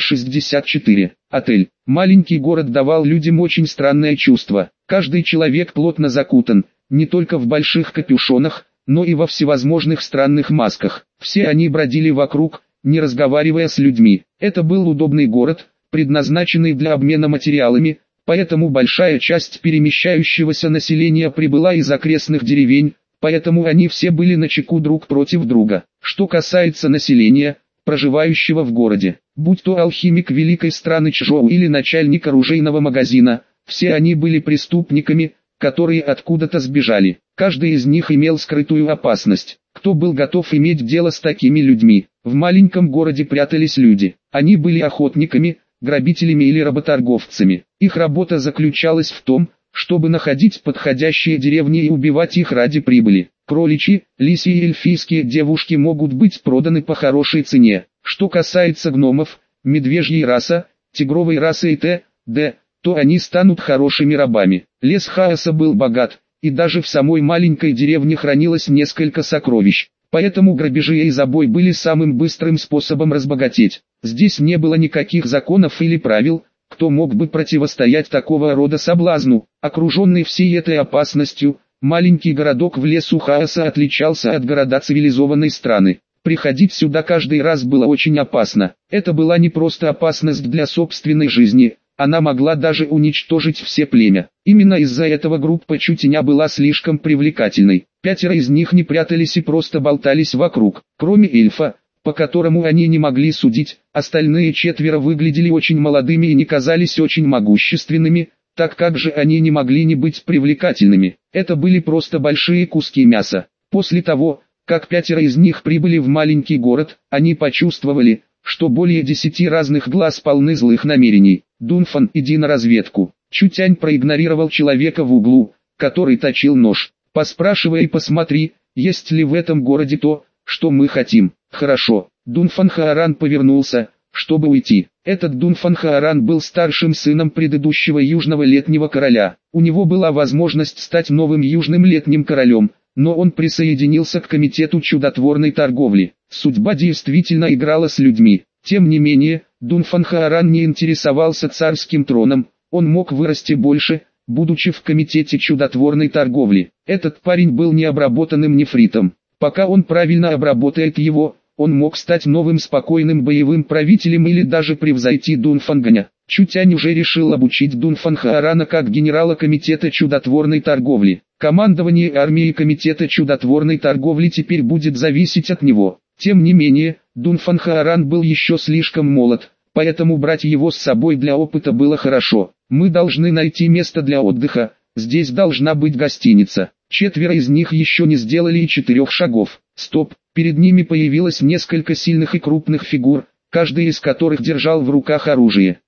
364. Отель. Маленький город давал людям очень странное чувство. Каждый человек плотно закутан, не только в больших капюшонах, но и во всевозможных странных масках. Все они бродили вокруг, не разговаривая с людьми. Это был удобный город, предназначенный для обмена материалами, поэтому большая часть перемещающегося населения прибыла из окрестных деревень, поэтому они все были начеку друг против друга. Что касается населения, проживающего в городе, будь то алхимик великой страны Чжоу или начальник оружейного магазина, все они были преступниками, которые откуда-то сбежали. Каждый из них имел скрытую опасность. Кто был готов иметь дело с такими людьми? В маленьком городе прятались люди. Они были охотниками, грабителями или работорговцами. Их работа заключалась в том, чтобы находить подходящие деревни и убивать их ради прибыли. Кроличьи, лисьи и эльфийские девушки могут быть проданы по хорошей цене. Что касается гномов, медвежьей расы, тигровой расы и т.д., то они станут хорошими рабами. Лес хаоса был богат, и даже в самой маленькой деревне хранилось несколько сокровищ. Поэтому грабежи и забой были самым быстрым способом разбогатеть. Здесь не было никаких законов или правил, кто мог бы противостоять такого рода соблазну. Окруженный всей этой опасностью, маленький городок в лесу хаоса отличался от города цивилизованной страны. Приходить сюда каждый раз было очень опасно. Это была не просто опасность для собственной жизни, она могла даже уничтожить все племя. Именно из-за этого группа Чутеня была слишком привлекательной. 5 из них не прятались и просто болтались вокруг. Кроме эльфа, по которому они не могли судить, остальные 4 выглядели очень молодыми и не казались очень могущественными, так как же они не могли не быть привлекательными. Это были просто большие куски мяса. После того, как 5 из них прибыли в маленький город, они почувствовали, что более 10 разных глаз полны злых намерений. Дунфан, иди на разведку. Чутянь проигнорировал человека в углу, который точил нож. Поспрашивай и посмотри, есть ли в этом городе то, что мы хотим. Хорошо. Дунфан Хааран повернулся, чтобы уйти. Этот Дунфан Хааран был старшим сыном предыдущего Южного Летнего Короля. У него была возможность стать новым Южным Летним Королем, но он присоединился к комитету чудотворной торговли. Судьба действительно играла с людьми. Тем не менее, Дунфан Хааран не интересовался царским троном, он мог вырасти больше, будучи в комитете чудотворной торговли. Этот парень был необработанным нефритом. Пока он правильно обработает его, он мог стать новым спокойным боевым правителем или даже превзойти Дунфанганя. Чутянь уже решил обучить Дунфан Хаарана как генерала комитета чудотворной торговли. Командование армией комитета чудотворной торговли теперь будет зависеть от него. Тем не менее, Дунфан Хааран был еще слишком молод, поэтому брать его с собой для опыта было хорошо. Мы должны найти место для отдыха, здесь должна быть гостиница. 4 из них еще не сделали и 4 шагов. Стоп, перед ними появилось несколько сильных и крупных фигур, каждый из которых держал в руках оружие.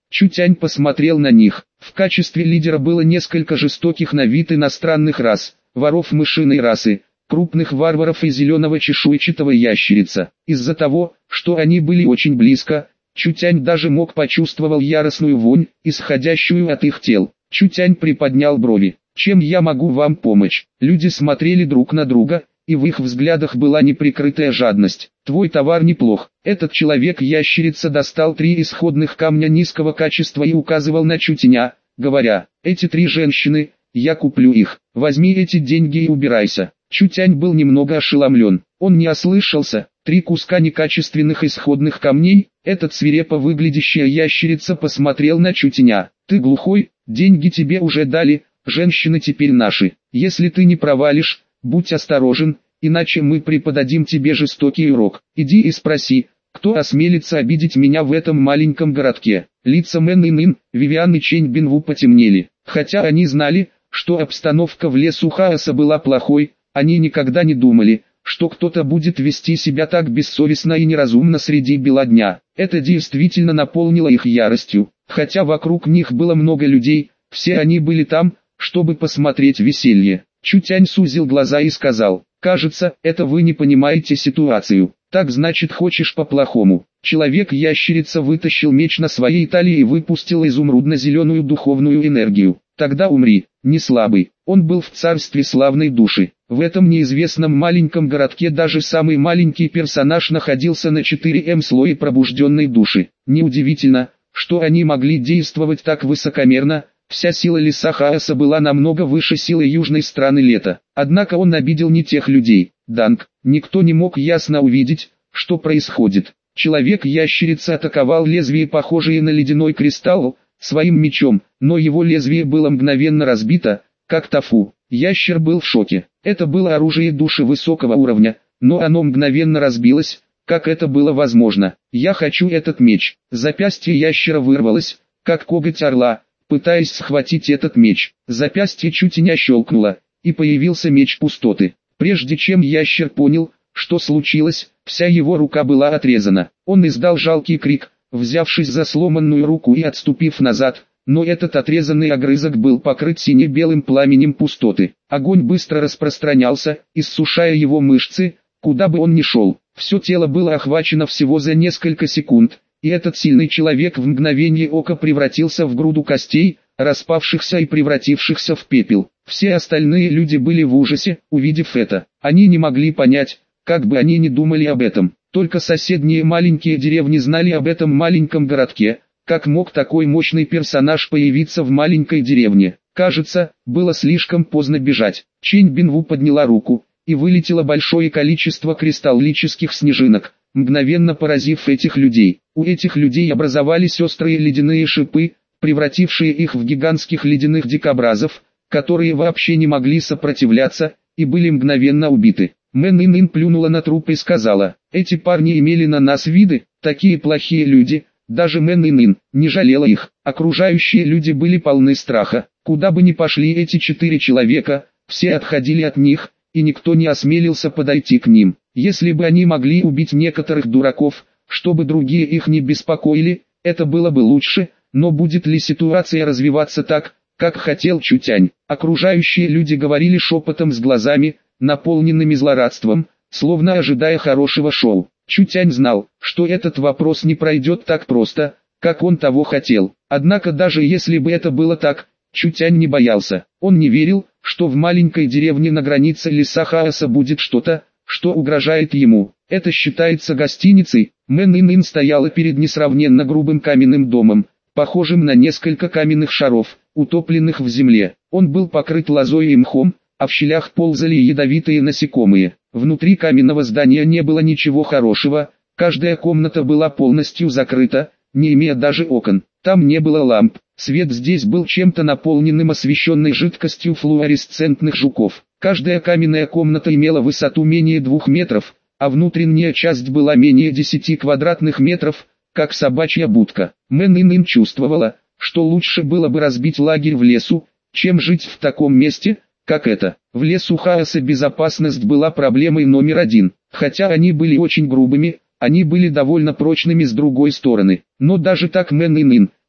Чутянь посмотрел на них. В качестве лидера было несколько жестоких на вид иностранных рас, воров мышиной расы, крупных варваров и зеленого чешуйчатого ящерица. Из-за того, что они были очень близко, Чутянь даже мог почувствовал яростную вонь, исходящую от их тел. Чутянь приподнял брови. «Чем я могу вам помочь?» Люди смотрели друг на друга, и в их взглядах была неприкрытая жадность. «Твой товар неплох». Этот человек-ящерица достал 3 исходных камня низкого качества и указывал на Чутяня, говоря: «Эти 3 женщины, я куплю их. Возьми эти деньги и убирайся». Чутянь был немного ошеломлен. Он не ослышался. 3 куска некачественных исходных камней. Этот свирепо выглядящая ящерица посмотрел на Чутяня. «Ты глухой? Деньги тебе уже дали, женщины теперь наши. Если ты не провалишь, будь осторожен, иначе мы преподадим тебе жестокий урок. Иди и спроси, кто осмелится обидеть меня в этом маленьком городке». Лица Мэн и Нин, Вивиан и Чэнь Бинву потемнели. Хотя они знали, что обстановка в лесу Хаоса была плохой, они никогда не думали, что кто-то будет вести себя так бессовестно и неразумно среди бела дня. Это действительно наполнило их яростью. Хотя вокруг них было много людей, все они были там, чтобы посмотреть веселье. Чутянь сузил глаза и сказал: «Кажется, это вы не понимаете ситуацию. Так значит, хочешь по-плохому». Человек-ящерица вытащил меч на своей талии и выпустил изумрудно-зеленую духовную энергию. «Тогда умри, не слабый». Он был в царстве славной души. В этом неизвестном маленьком городке даже самый маленький персонаж находился на 4М слое пробужденной души. Неудивительно, что они могли действовать так высокомерно. Вся сила леса Хаоса была намного выше силы южной страны лета. Однако он обидел не тех людей. Данг, никто не мог ясно увидеть, что происходит. Человек-ящерица атаковал лезвие, похожее на ледяной кристалл, своим мечом, но его лезвие было мгновенно разбито, как тофу. Ящер был в шоке. Это было оружие души высокого уровня, но оно мгновенно разбилось, как это было возможно. «Я хочу этот меч». Запястье ящера вырвалось, как коготь орла, пытаясь схватить этот меч. Запястье Чутяня щелкнуло, и появился меч пустоты. Прежде чем ящер понял, что случилось, вся его рука была отрезана. Он издал жалкий крик, взявшись за сломанную руку и отступив назад, но этот отрезанный огрызок был покрыт сине-белым пламенем пустоты. Огонь быстро распространялся, иссушая его мышцы, куда бы он ни шел. Все тело было охвачено всего за несколько секунд, и этот сильный человек в мгновение ока превратился в груду костей, распавшихся и превратившихся в пепел. Все остальные люди были в ужасе, увидев это. Они не могли понять, как бы они ни думали об этом. Только соседние маленькие деревни знали об этом маленьком городке. Как мог такой мощный персонаж появиться в маленькой деревне? Кажется, было слишком поздно бежать. Чэнь Бинву подняла руку, и вылетело большое количество кристаллических снежинок, мгновенно поразив этих людей. У этих людей образовались острые ледяные шипы, превратившие их в гигантских ледяных дикобразов, которые вообще не могли сопротивляться, и были мгновенно убиты. Мэн Ин плюнула на труп и сказала: «Эти парни имели на нас виды, такие плохие люди». Даже Мэн Ин не жалела их. Окружающие люди были полны страха. Куда бы ни пошли эти 4 человека, все отходили от них, и никто не осмелился подойти к ним. Если бы они могли убить некоторых дураков, чтобы другие их не беспокоили, это было бы лучше, но будет ли ситуация развиваться так, как хотел Чутянь? Окружающие люди говорили шепотом с глазами, наполненными злорадством, словно ожидая хорошего шоу. Чутянь знал, что этот вопрос не пройдет так просто, как он того хотел. Однако даже если бы это было так, Чутянь не боялся. Он не верил, что в маленькой деревне на границе леса Хаоса будет что-то, что угрожает ему. Это считается гостиницей. Мэн Ин стояла перед несравненно грубым каменным домом, похожим на несколько каменных шаров, утопленных в земле. Он был покрыт лозой и мхом, а в щелях ползали ядовитые насекомые. Внутри каменного здания не было ничего хорошего, каждая комната была полностью закрыта, не имея даже окон. Там не было ламп, свет здесь был чем-то наполненным освещенной жидкостью флуоресцентных жуков. Каждая каменная комната имела высоту менее 2 метров, а внутренняя часть была менее 10 квадратных метров, как собачья будка. Мэн Ин чувствовала, что лучше было бы разбить лагерь в лесу, чем жить в таком месте, как это. В лесу Хаоса безопасность была проблемой номер 1. Хотя они были очень грубыми, они были довольно прочными с другой стороны. Но даже так Мэн Ин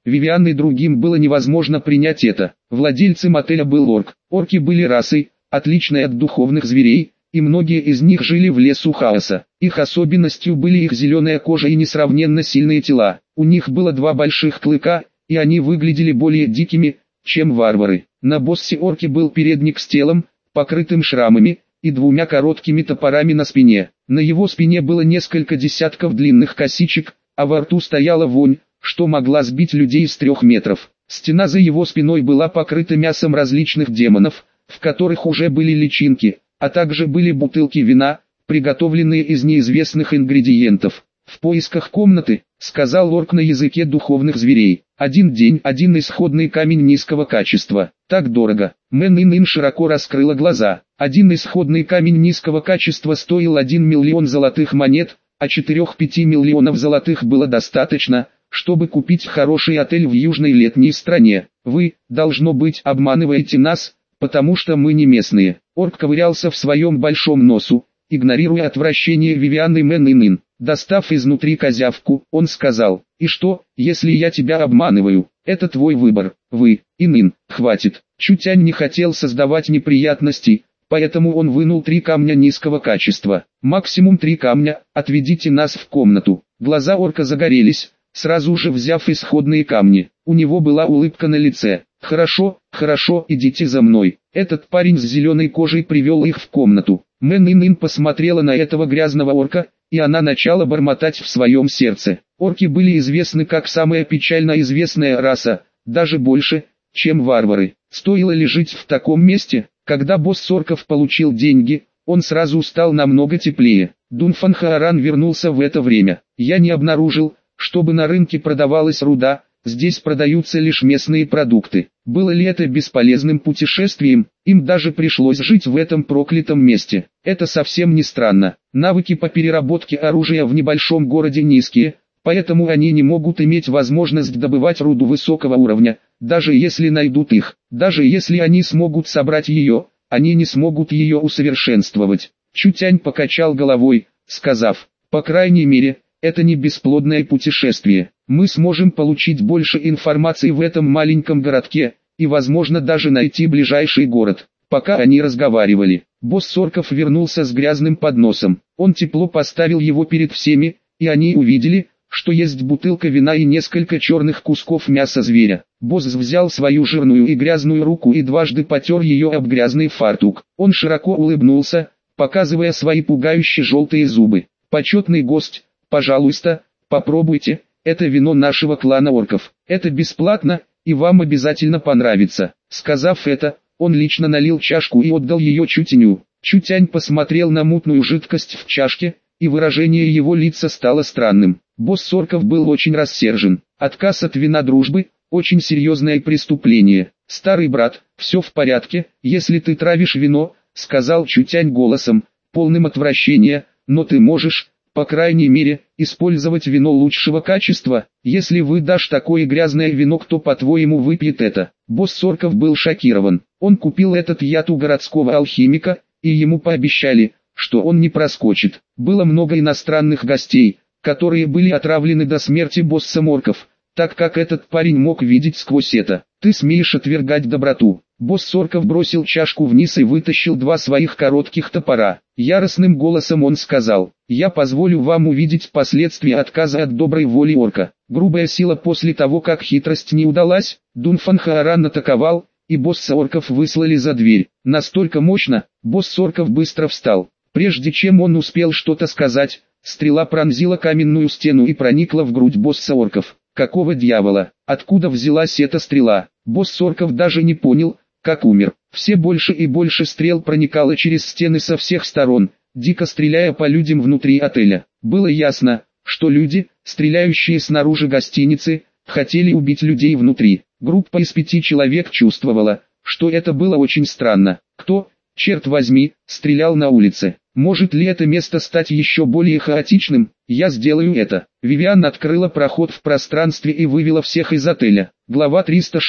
Вивиан и другим было невозможно принять это. Владельцем отеля был орк. Орки были расой, отличной от духовных зверей, и многие из них жили в лесу хаоса. Их особенностью были их зеленая кожа и несравненно сильные тела. У них было два больших клыка, и они выглядели более дикими, чем варвары. На боссе орке был передник с телом, покрытым шрамами, и двумя короткими топорами на спине. На его спине было несколько десятков длинных косичек, а во рту стояла вонь, что могла сбить людей с 3 метров. Стена за его спиной была покрыта мясом различных демонов, в которых уже были личинки, а также были бутылки вина, приготовленные из неизвестных ингредиентов. «В поисках комнаты», — сказал орк на языке духовных зверей. «Один день, один исходный камень низкого качества. Так дорого». Мэн Ин широко раскрыла глаза. Один исходный камень низкого качества стоил 1 миллион золотых монет, а 4-5 миллионов золотых было достаточно, чтобы купить хороший отель в южной летней стране. «Вы, должно быть, обманываете нас, потому что мы не местные». Орк ковырялся в своем большом носу, игнорируя отвращение Вивиан и Мэн Ин. Достав изнутри козявку, он сказал: «И что, если я тебя обманываю? Это твой выбор. Вы, Ин, хватит». Чутянь не хотел создавать неприятности, поэтому он вынул 3 камня низкого качества. «Максимум 3 камня, отведите нас в комнату». Глаза орка загорелись, сразу же взяв исходные камни. У него была улыбка на лице. «Хорошо, хорошо, идите за мной». Этот парень с зеленой кожей привел их в комнату. Мэн Ин посмотрела на этого грязного орка, и она начала бормотать в своем сердце. Орки были известны как самая печально известная раса, даже больше, чем варвары. Стоило ли жить в таком месте? Когда босс орков получил деньги, он сразу стал намного теплее. Дунфан Хааран вернулся в это время. «Я не обнаружил, чтобы на рынке продавалась руда, здесь продаются лишь местные продукты». Было ли это бесполезным путешествием? Им даже пришлось жить в этом проклятом месте. Это совсем не странно. Навыки по переработке оружия в небольшом городе низкие, поэтому они не могут иметь возможность добывать руду высокого уровня, даже если найдут их. Даже если они смогут собрать ее, они не смогут ее усовершенствовать. Чутянь покачал головой, сказав: «По крайней мере, это не бесплодное путешествие. Мы сможем получить больше информации в этом маленьком городке, и возможно даже найти ближайший город». Пока они разговаривали, босс орков вернулся с грязным подносом. Он тепло поставил его перед всеми, и они увидели, что есть бутылка вина и несколько черных кусков мяса зверя. Босс взял свою жирную и грязную руку и дважды потер ее об грязный фартук. Он широко улыбнулся, показывая свои пугающие желтые зубы. «Почетный гость, пожалуйста, попробуйте, это вино нашего клана орков. Это бесплатно, и вам обязательно понравится». Сказав это, он лично налил чашку и отдал ее Чутяню. Чутянь посмотрел на мутную жидкость в чашке, и выражение его лица стало странным. Босс орков был очень рассержен. Отказ от вина дружбы – очень серьезное преступление. «Старый брат, все в порядке, если ты травишь вино», – сказал Чутянь голосом, полным отвращения, «но ты можешь, по крайней мере, использовать вино лучшего качества. Если выдашь такое грязное вино, кто, по-твоему, выпьет это?» Босс орков был шокирован. Он купил этот яд у городского алхимика, и ему пообещали, что он не проскочит. Было много иностранных гостей, которые были отравлены до смерти боссом орков, так как этот парень мог видеть сквозь это. «Ты смеешь отвергать доброту?» Босс орков бросил чашку вниз и вытащил 2 своих коротких топора. Яростным голосом он сказал: «Я позволю вам увидеть последствия отказа от доброй воли орка». Грубая сила после того, как хитрость не удалась, Дунфан Хааран атаковал, и босса орков выслали за дверь. Настолько мощно, босс орков быстро встал. Прежде чем он успел что-то сказать, стрела пронзила каменную стену и проникла в грудь босса орков. Какого дьявола? Откуда взялась эта стрела? Босс орков даже не понял, как умер. Все больше и больше стрел проникало через стены со всех сторон, дико стреляя по людям внутри отеля. Было ясно, что люди, стреляющие снаружи гостиницы, хотели убить людей внутри. Группа из 5 человек чувствовала, что это было очень странно. Кто, черт возьми, стрелял на улице? Может ли это место стать еще более хаотичным? Я сделаю это. Вивиан открыла проход в пространстве и вывела всех из отеля. Глава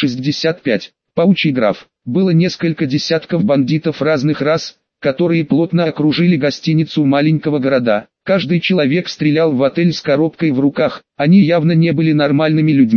365. Паучий граф. Было несколько десятков бандитов разных рас, которые плотно окружили гостиницу маленького города. Каждый человек стрелял в отель с коробкой в руках. Они явно не были нормальными людьми,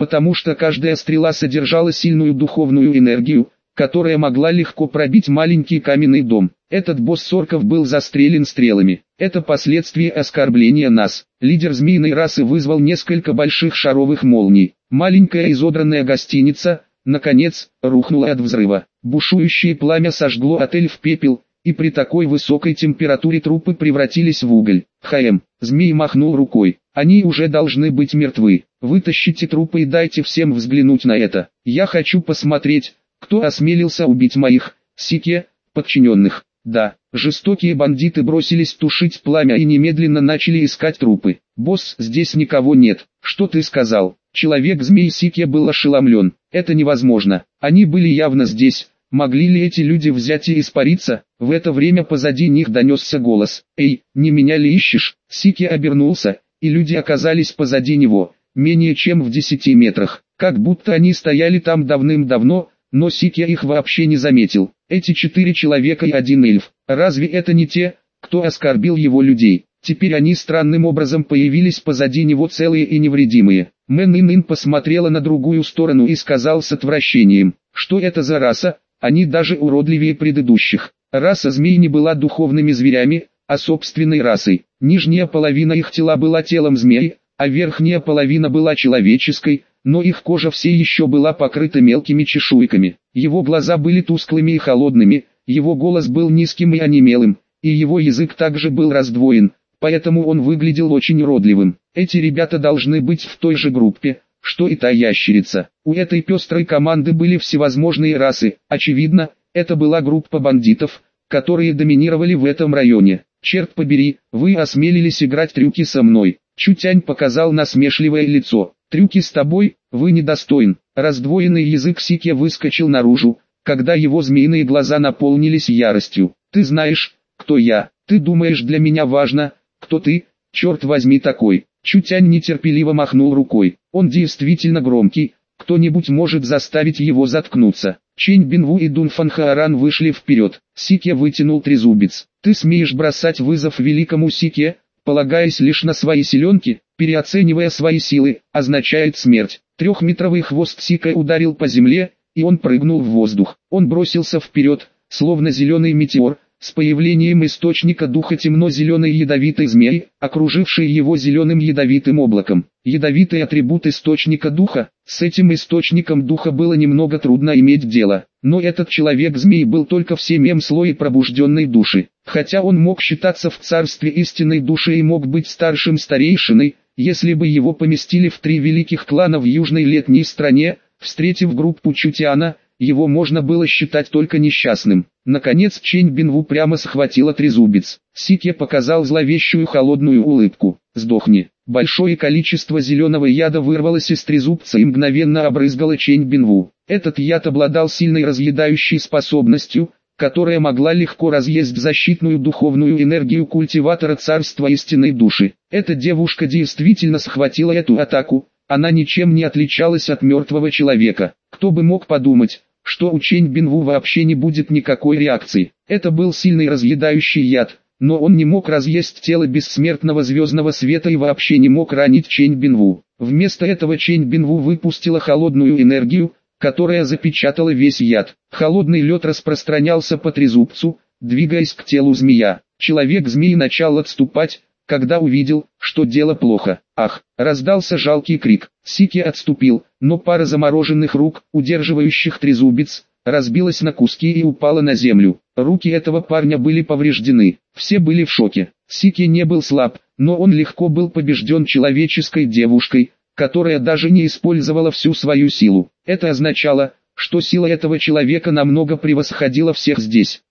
потому что каждая стрела содержала сильную духовную энергию, которая могла легко пробить маленький каменный дом. Этот босс орков был застрелен стрелами. Это последствия оскорбления нас. Лидер змеиной расы вызвал несколько больших шаровых молний. Маленькая изодранная гостиница, наконец, рухнула от взрыва. Бушующее пламя сожгло отель в пепел, и при такой высокой температуре трупы превратились в уголь. Змей махнул рукой. Они уже должны быть мертвы. Вытащите трупы и дайте всем взглянуть на это. Я хочу посмотреть, кто осмелился убить моих, Сике, подчиненных. Да, жестокие бандиты бросились тушить пламя и немедленно начали искать трупы. Босс, здесь никого нет. Что ты сказал? Человек-змей Сике был ошеломлен. Это невозможно. Они были явно здесь. Могли ли эти люди взять и испариться? В это время позади них донесся голос. «Эй, не меня ли ищешь?» Сике обернулся, и люди оказались позади него, менее чем в 10 метрах. Как будто они стояли там давным-давно, но Сике их вообще не заметил. Эти 4 человека и 1 эльф. Разве это не те, кто оскорбил его людей? Теперь они странным образом появились позади него целые и невредимые. Мэн Ин посмотрела на другую сторону и сказал с отвращением, что это за раса, они даже уродливее предыдущих. Раса змей не была духовными зверями, а собственной расой. Нижняя половина их тела была телом змей, а верхняя половина была человеческой, но их кожа все еще была покрыта мелкими чешуйками. Его глаза были тусклыми и холодными, его голос был низким и онемелым, и его язык также был раздвоен, поэтому он выглядел очень уродливым. Эти ребята должны быть в той же группе, что и та ящерица. У этой пестрой команды были всевозможные расы, очевидно, это была группа бандитов, которые доминировали в этом районе. Черт побери, вы осмелились играть трюки со мной. Чутянь показал насмешливое лицо. Трюки с тобой, вы недостоин. Раздвоенный язык Сике выскочил наружу, когда его змеиные глаза наполнились яростью. Ты знаешь, кто я? Ты думаешь, для меня важно, кто ты, черт возьми такой? Чутянь нетерпеливо махнул рукой. Он действительно громкий, кто-нибудь может заставить его заткнуться. Чэнь Бинву и Дун Фанхааран вышли вперед. Сике вытянул трезубец. Ты смеешь бросать вызов великому Сике, полагаясь лишь на свои силенки, переоценивая свои силы, означает смерть. Трехметровый хвост Сике ударил по земле, и он прыгнул в воздух. Он бросился вперед, словно зеленый метеор, с появлением источника духа темно-зеленой ядовитой змеи, окружившей его зеленым ядовитым облаком. Ядовитый атрибут источника духа, с этим источником духа было немного трудно иметь дело, но этот человек-змей был только в 7-м слое пробужденной души. Хотя он мог считаться в царстве истинной души и мог быть старшим старейшиной, если бы его поместили в 3 великих клана в южной летней стране, встретив группу Чутяна, его можно было считать только несчастным. Наконец Чэнь Бинву прямо схватила трезубец. Сике показал зловещую холодную улыбку. «Сдохни». Большое количество зеленого яда вырвалось из трезубца и мгновенно обрызгало Чэнь Бинву. Этот яд обладал сильной разъедающей способностью, которая могла легко разъесть защитную духовную энергию культиватора царства истинной души. Эта девушка действительно схватила эту атаку, она ничем не отличалась от мертвого человека. Кто бы мог подумать, что у Чэнь Бинву вообще не будет никакой реакции. Это был сильный разъедающий яд, но он не мог разъесть тело бессмертного звездного света и вообще не мог ранить Чэнь Бинву. Вместо этого Чэнь Бинву выпустила холодную энергию, которая запечатала весь яд. Холодный лед распространялся по трезубцу, двигаясь к телу змея. Человек-змей начал отступать, когда увидел, что дело плохо. «Ах!» — раздался жалкий крик. Сике отступил, но пара замороженных рук, удерживающих трезубец, разбилась на куски и упала на землю. Руки этого парня были повреждены. Все были в шоке. Сике не был слаб, но он легко был побежден человеческой девушкой, которая даже не использовала всю свою силу. Это означало, что сила этого человека намного превосходила всех здесь.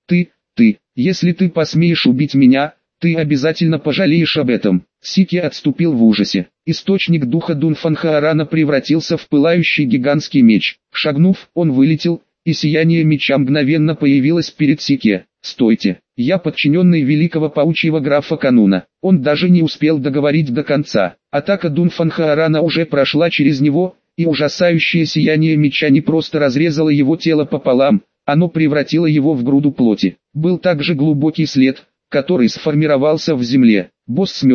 Если ты посмеешь убить меня, ты обязательно пожалеешь об этом. Сике отступил в ужасе. Источник духа Дун Фанхаарана превратился в пылающий гигантский меч. Шагнув, он вылетел, и сияние меча мгновенно появилось перед Сике. «Стойте, я подчиненный великого паучьего графа Кануна». Он даже не успел договорить до конца. Атака Дун Фанхаарана уже прошла через него, и ужасающее сияние меча не просто разрезало его тело пополам, оно превратило его в груду плоти. Был также глубокий след, который сформировался в земле. Босс мертв.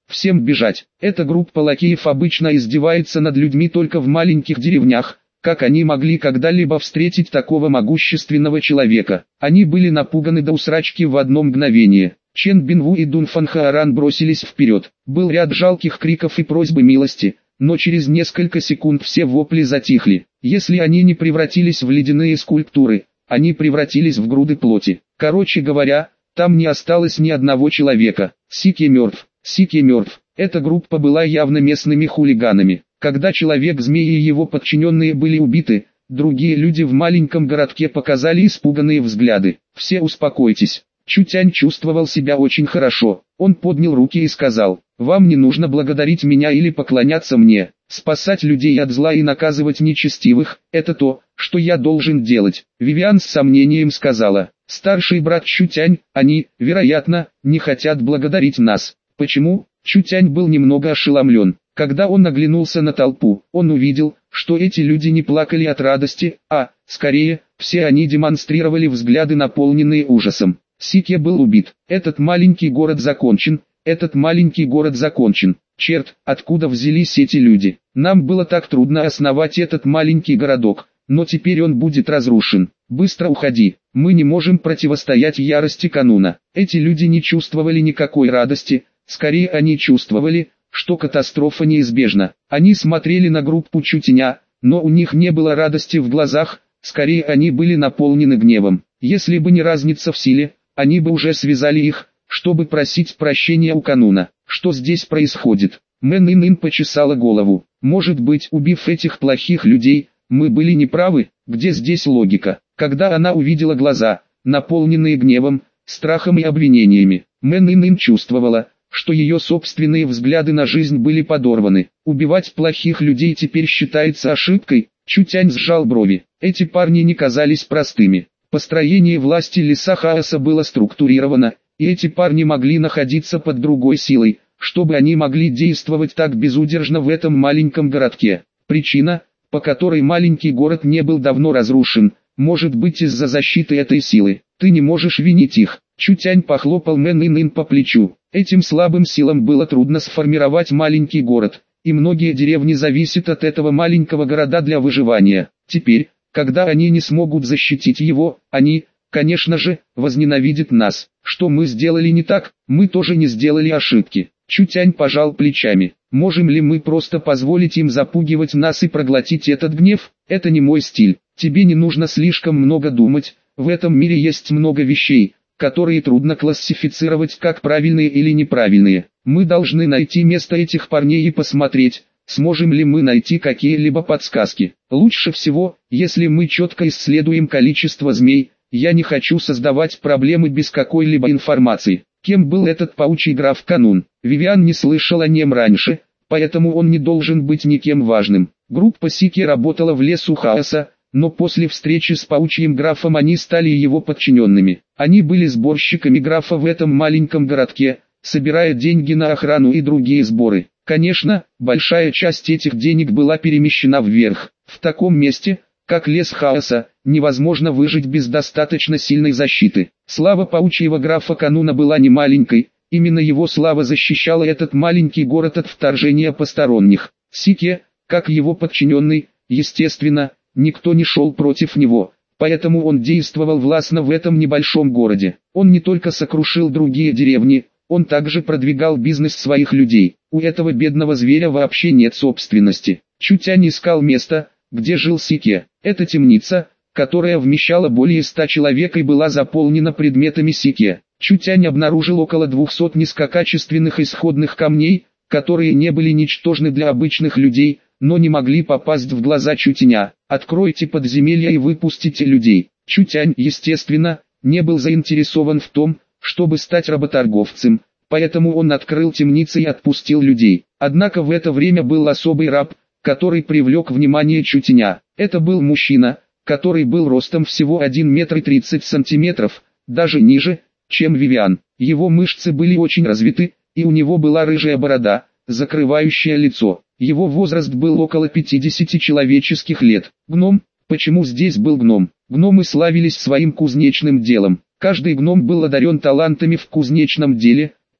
всем бежать. Эта группа лакеев обычно издевается над людьми только в маленьких деревнях. Как они могли когда-либо встретить такого могущественного человека? Они были напуганы до усрачки в одно мгновение. Чен Бинву и Дун Фан Хааран бросились вперед. Был ряд жалких криков и просьбы милости, но через несколько секунд все вопли затихли. Если они не превратились в ледяные скульптуры, они превратились в груды плоти. Короче говоря, там не осталось ни одного человека. Сикье мертв. Сикье мертв. Эта группа была явно местными хулиганами. Когда Человек-змей и его подчиненные были убиты, другие люди в маленьком городке показали испуганные взгляды. Все успокойтесь. Чутянь чувствовал себя очень хорошо. Он поднял руки и сказал: «Вам не нужно благодарить меня или поклоняться мне. Спасать людей от зла и наказывать нечестивых – это то, что я должен делать». Вивиан с сомнением сказала: «Старший брат Чутянь, они, вероятно, не хотят благодарить нас». Почему? Чутянь был немного ошеломлен. Когда он оглянулся на толпу, он увидел, что эти люди не плакали от радости, а, скорее, все они демонстрировали взгляды, наполненные ужасом. Сикье был убит. Этот маленький город закончен. Этот маленький город закончен. Черт, откуда взялись эти люди? Нам было так трудно основать этот маленький городок, но теперь он будет разрушен. Быстро уходи. Мы не можем противостоять ярости кануна. Эти люди не чувствовали никакой радости, скорее они чувствовали, что катастрофа неизбежна. Они смотрели на группу Чутяня, но у них не было радости в глазах, скорее они были наполнены гневом. Если бы не разница в силе, они бы уже связали их, чтобы просить прощения у кануна. Что здесь происходит? Мэн Ин почесала голову. Может быть, убив этих плохих людей, мы были неправы? Где здесь логика? Когда она увидела глаза, наполненные гневом, страхом и обвинениями, Мэн Ин чувствовала, что ее собственные взгляды на жизнь были подорваны. Убивать плохих людей теперь считается ошибкой. Чутянь сжал брови. Эти парни не казались простыми. Построение власти Лиса Хаоса было структурировано, и эти парни могли находиться под другой силой, чтобы они могли действовать так безудержно в этом маленьком городке. Причина, по которой маленький город не был давно разрушен, может быть из-за защиты этой силы. Ты не можешь винить их. Чутянь похлопал Мэн Ин по плечу. Этим слабым силам было трудно сформировать маленький город, и многие деревни зависят от этого маленького города для выживания. Теперь, когда они не смогут защитить его, они, конечно же, возненавидят нас. Что мы сделали не так? Мы тоже не сделали ошибки. Чутянь пожал плечами. Можем ли мы просто позволить им запугивать нас и проглотить этот гнев? Это не мой стиль. Тебе не нужно слишком много думать. В этом мире есть много вещей, которые трудно классифицировать как правильные или неправильные. Мы должны найти место этих парней и посмотреть, сможем ли мы найти какие-либо подсказки. Лучше всего, если мы четко исследуем количество змей. Я не хочу создавать проблемы без какой-либо информации. Кем был этот паучий граф Канун? Вивиан не слышал о нем раньше, поэтому он не должен быть никем важным. Группа Сики работала в лесу Хаоса, но после встречи с паучьим графом они стали его подчиненными. Они были сборщиками графа в этом маленьком городке, собирая деньги на охрану и другие сборы. Конечно, большая часть этих денег была перемещена вверх. В таком месте, как лес Хаоса, невозможно выжить без достаточно сильной защиты. Слава паучьего графа Кануна была не маленькой, именно его слава защищала этот маленький город от вторжения посторонних. Сикье, как его подчиненный, естественно, никто не шел против него, поэтому он действовал властно в этом небольшом городе. Он не только сокрушил другие деревни, он также продвигал бизнес своих людей. У этого бедного зверя вообще нет собственности. Чутянь искал место, где жил Сикье. Эта темница, которая вмещала более 100 человек и была заполнена предметами Сикье. Чутянь обнаружил около 200 низкокачественных исходных камней, которые не были ничтожны для обычных людей, но не могли попасть в глаза Чутяня. Откройте подземелья и выпустите людей. Чутянь, естественно, не был заинтересован в том, чтобы стать работорговцем, поэтому он открыл темницы и отпустил людей. Однако в это время был особый раб, который привлек внимание Чутяня. Это был мужчина, который был ростом всего 1 метр 30 сантиметров, даже ниже, чем Вивиан. Его мышцы были очень развиты, и у него была рыжая борода, закрывающая лицо. Его возраст был около 50 человеческих лет. Гном? Почему здесь был гном? Гномы славились своим кузнечным делом. Каждый гном был одарен талантами в кузнечном деле,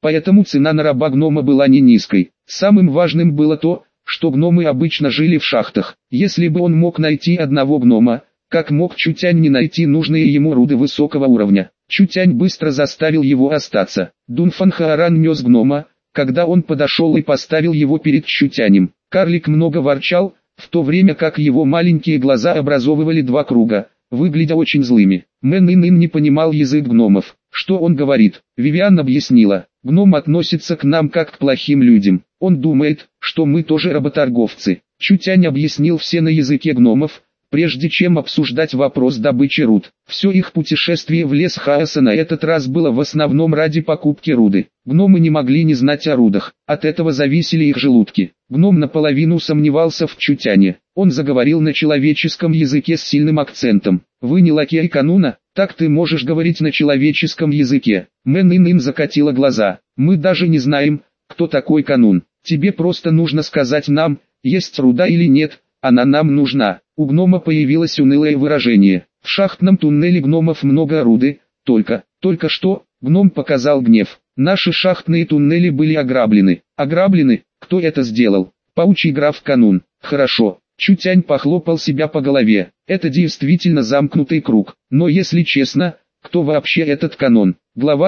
поэтому цена на раба-гнома была не низкой. Самым важным было то, что гномы обычно жили в шахтах. Если бы он мог найти одного гнома, как мог Чутянь не найти нужные ему руды высокого уровня? Чутянь быстро заставил его остаться. Дунфан Хааран нес гнома, когда он подошел и поставил его перед Чутянем. Карлик много ворчал, в то время как его маленькие глаза образовывали два круга, выглядя очень злыми. Мэн Ин не понимал язык гномов. Что он говорит? Вивиан объяснила. Гном относится к нам как к плохим людям. Он думает, что мы тоже работорговцы. Чутянь объяснил все на языке гномов, прежде чем обсуждать вопрос добычи руд. Все их путешествие в лес хаоса на этот раз было в основном ради покупки руды. Гномы не могли не знать о рудах, от этого зависели их желудки. Гном наполовину сомневался в Чутяне. Он заговорил на человеческом языке с сильным акцентом. «Вы не лакей кануна? Так ты можешь говорить на человеческом языке». Мэн Ин закатила глаза. «Мы даже не знаем, кто такой канун. Тебе просто нужно сказать нам, есть руда или нет, она нам нужна». У гнома появилось унылое выражение. В шахтном туннеле гномов много руды, только что, гном показал гнев. Наши шахтные туннели были ограблены. Ограблены? Кто это сделал? Паучий граф Канун. Хорошо. Чутянь похлопал себя по голове. Это действительно замкнутый круг. Но если честно, кто вообще этот Канон? Глава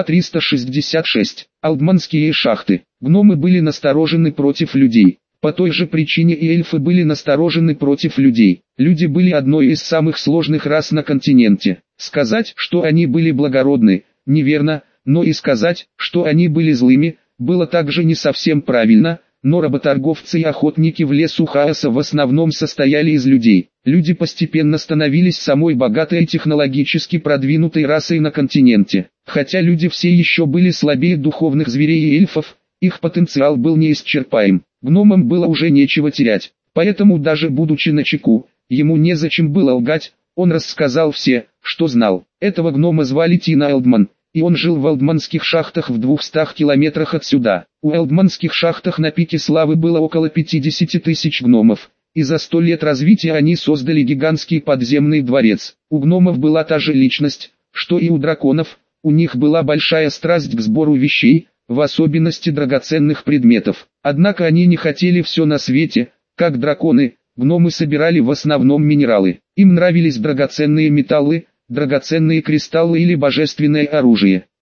366. Алдманские шахты. Гномы были насторожены против людей. По той же причине и эльфы были насторожены против людей. Люди были одной из самых сложных рас на континенте. Сказать, что они были благородны, неверно, но и сказать, что они были злыми, было также не совсем правильно, но работорговцы и охотники в лесу хаоса в основном состояли из людей. Люди постепенно становились самой богатой и технологически продвинутой расой на континенте. Хотя люди все еще были слабее духовных зверей и эльфов, их потенциал был неисчерпаем. Гномам было уже нечего терять, поэтому даже будучи начеку, ему незачем было лгать, он рассказал все, что знал. Этого гнома звали Тина Элдман, и он жил в Элдманских шахтах в 200 километрах отсюда. У Элдманских шахтах на пике славы было около 50 тысяч гномов, и за 100 лет развития они создали гигантский подземный дворец. У гномов была та же личность, что и у драконов, у них была большая страсть к сбору вещей, в особенности драгоценных предметов. Однако они не хотели все на свете, как драконы, гномы собирали в основном минералы. Им нравились драгоценные металлы, драгоценные кристаллы или божественное оружие.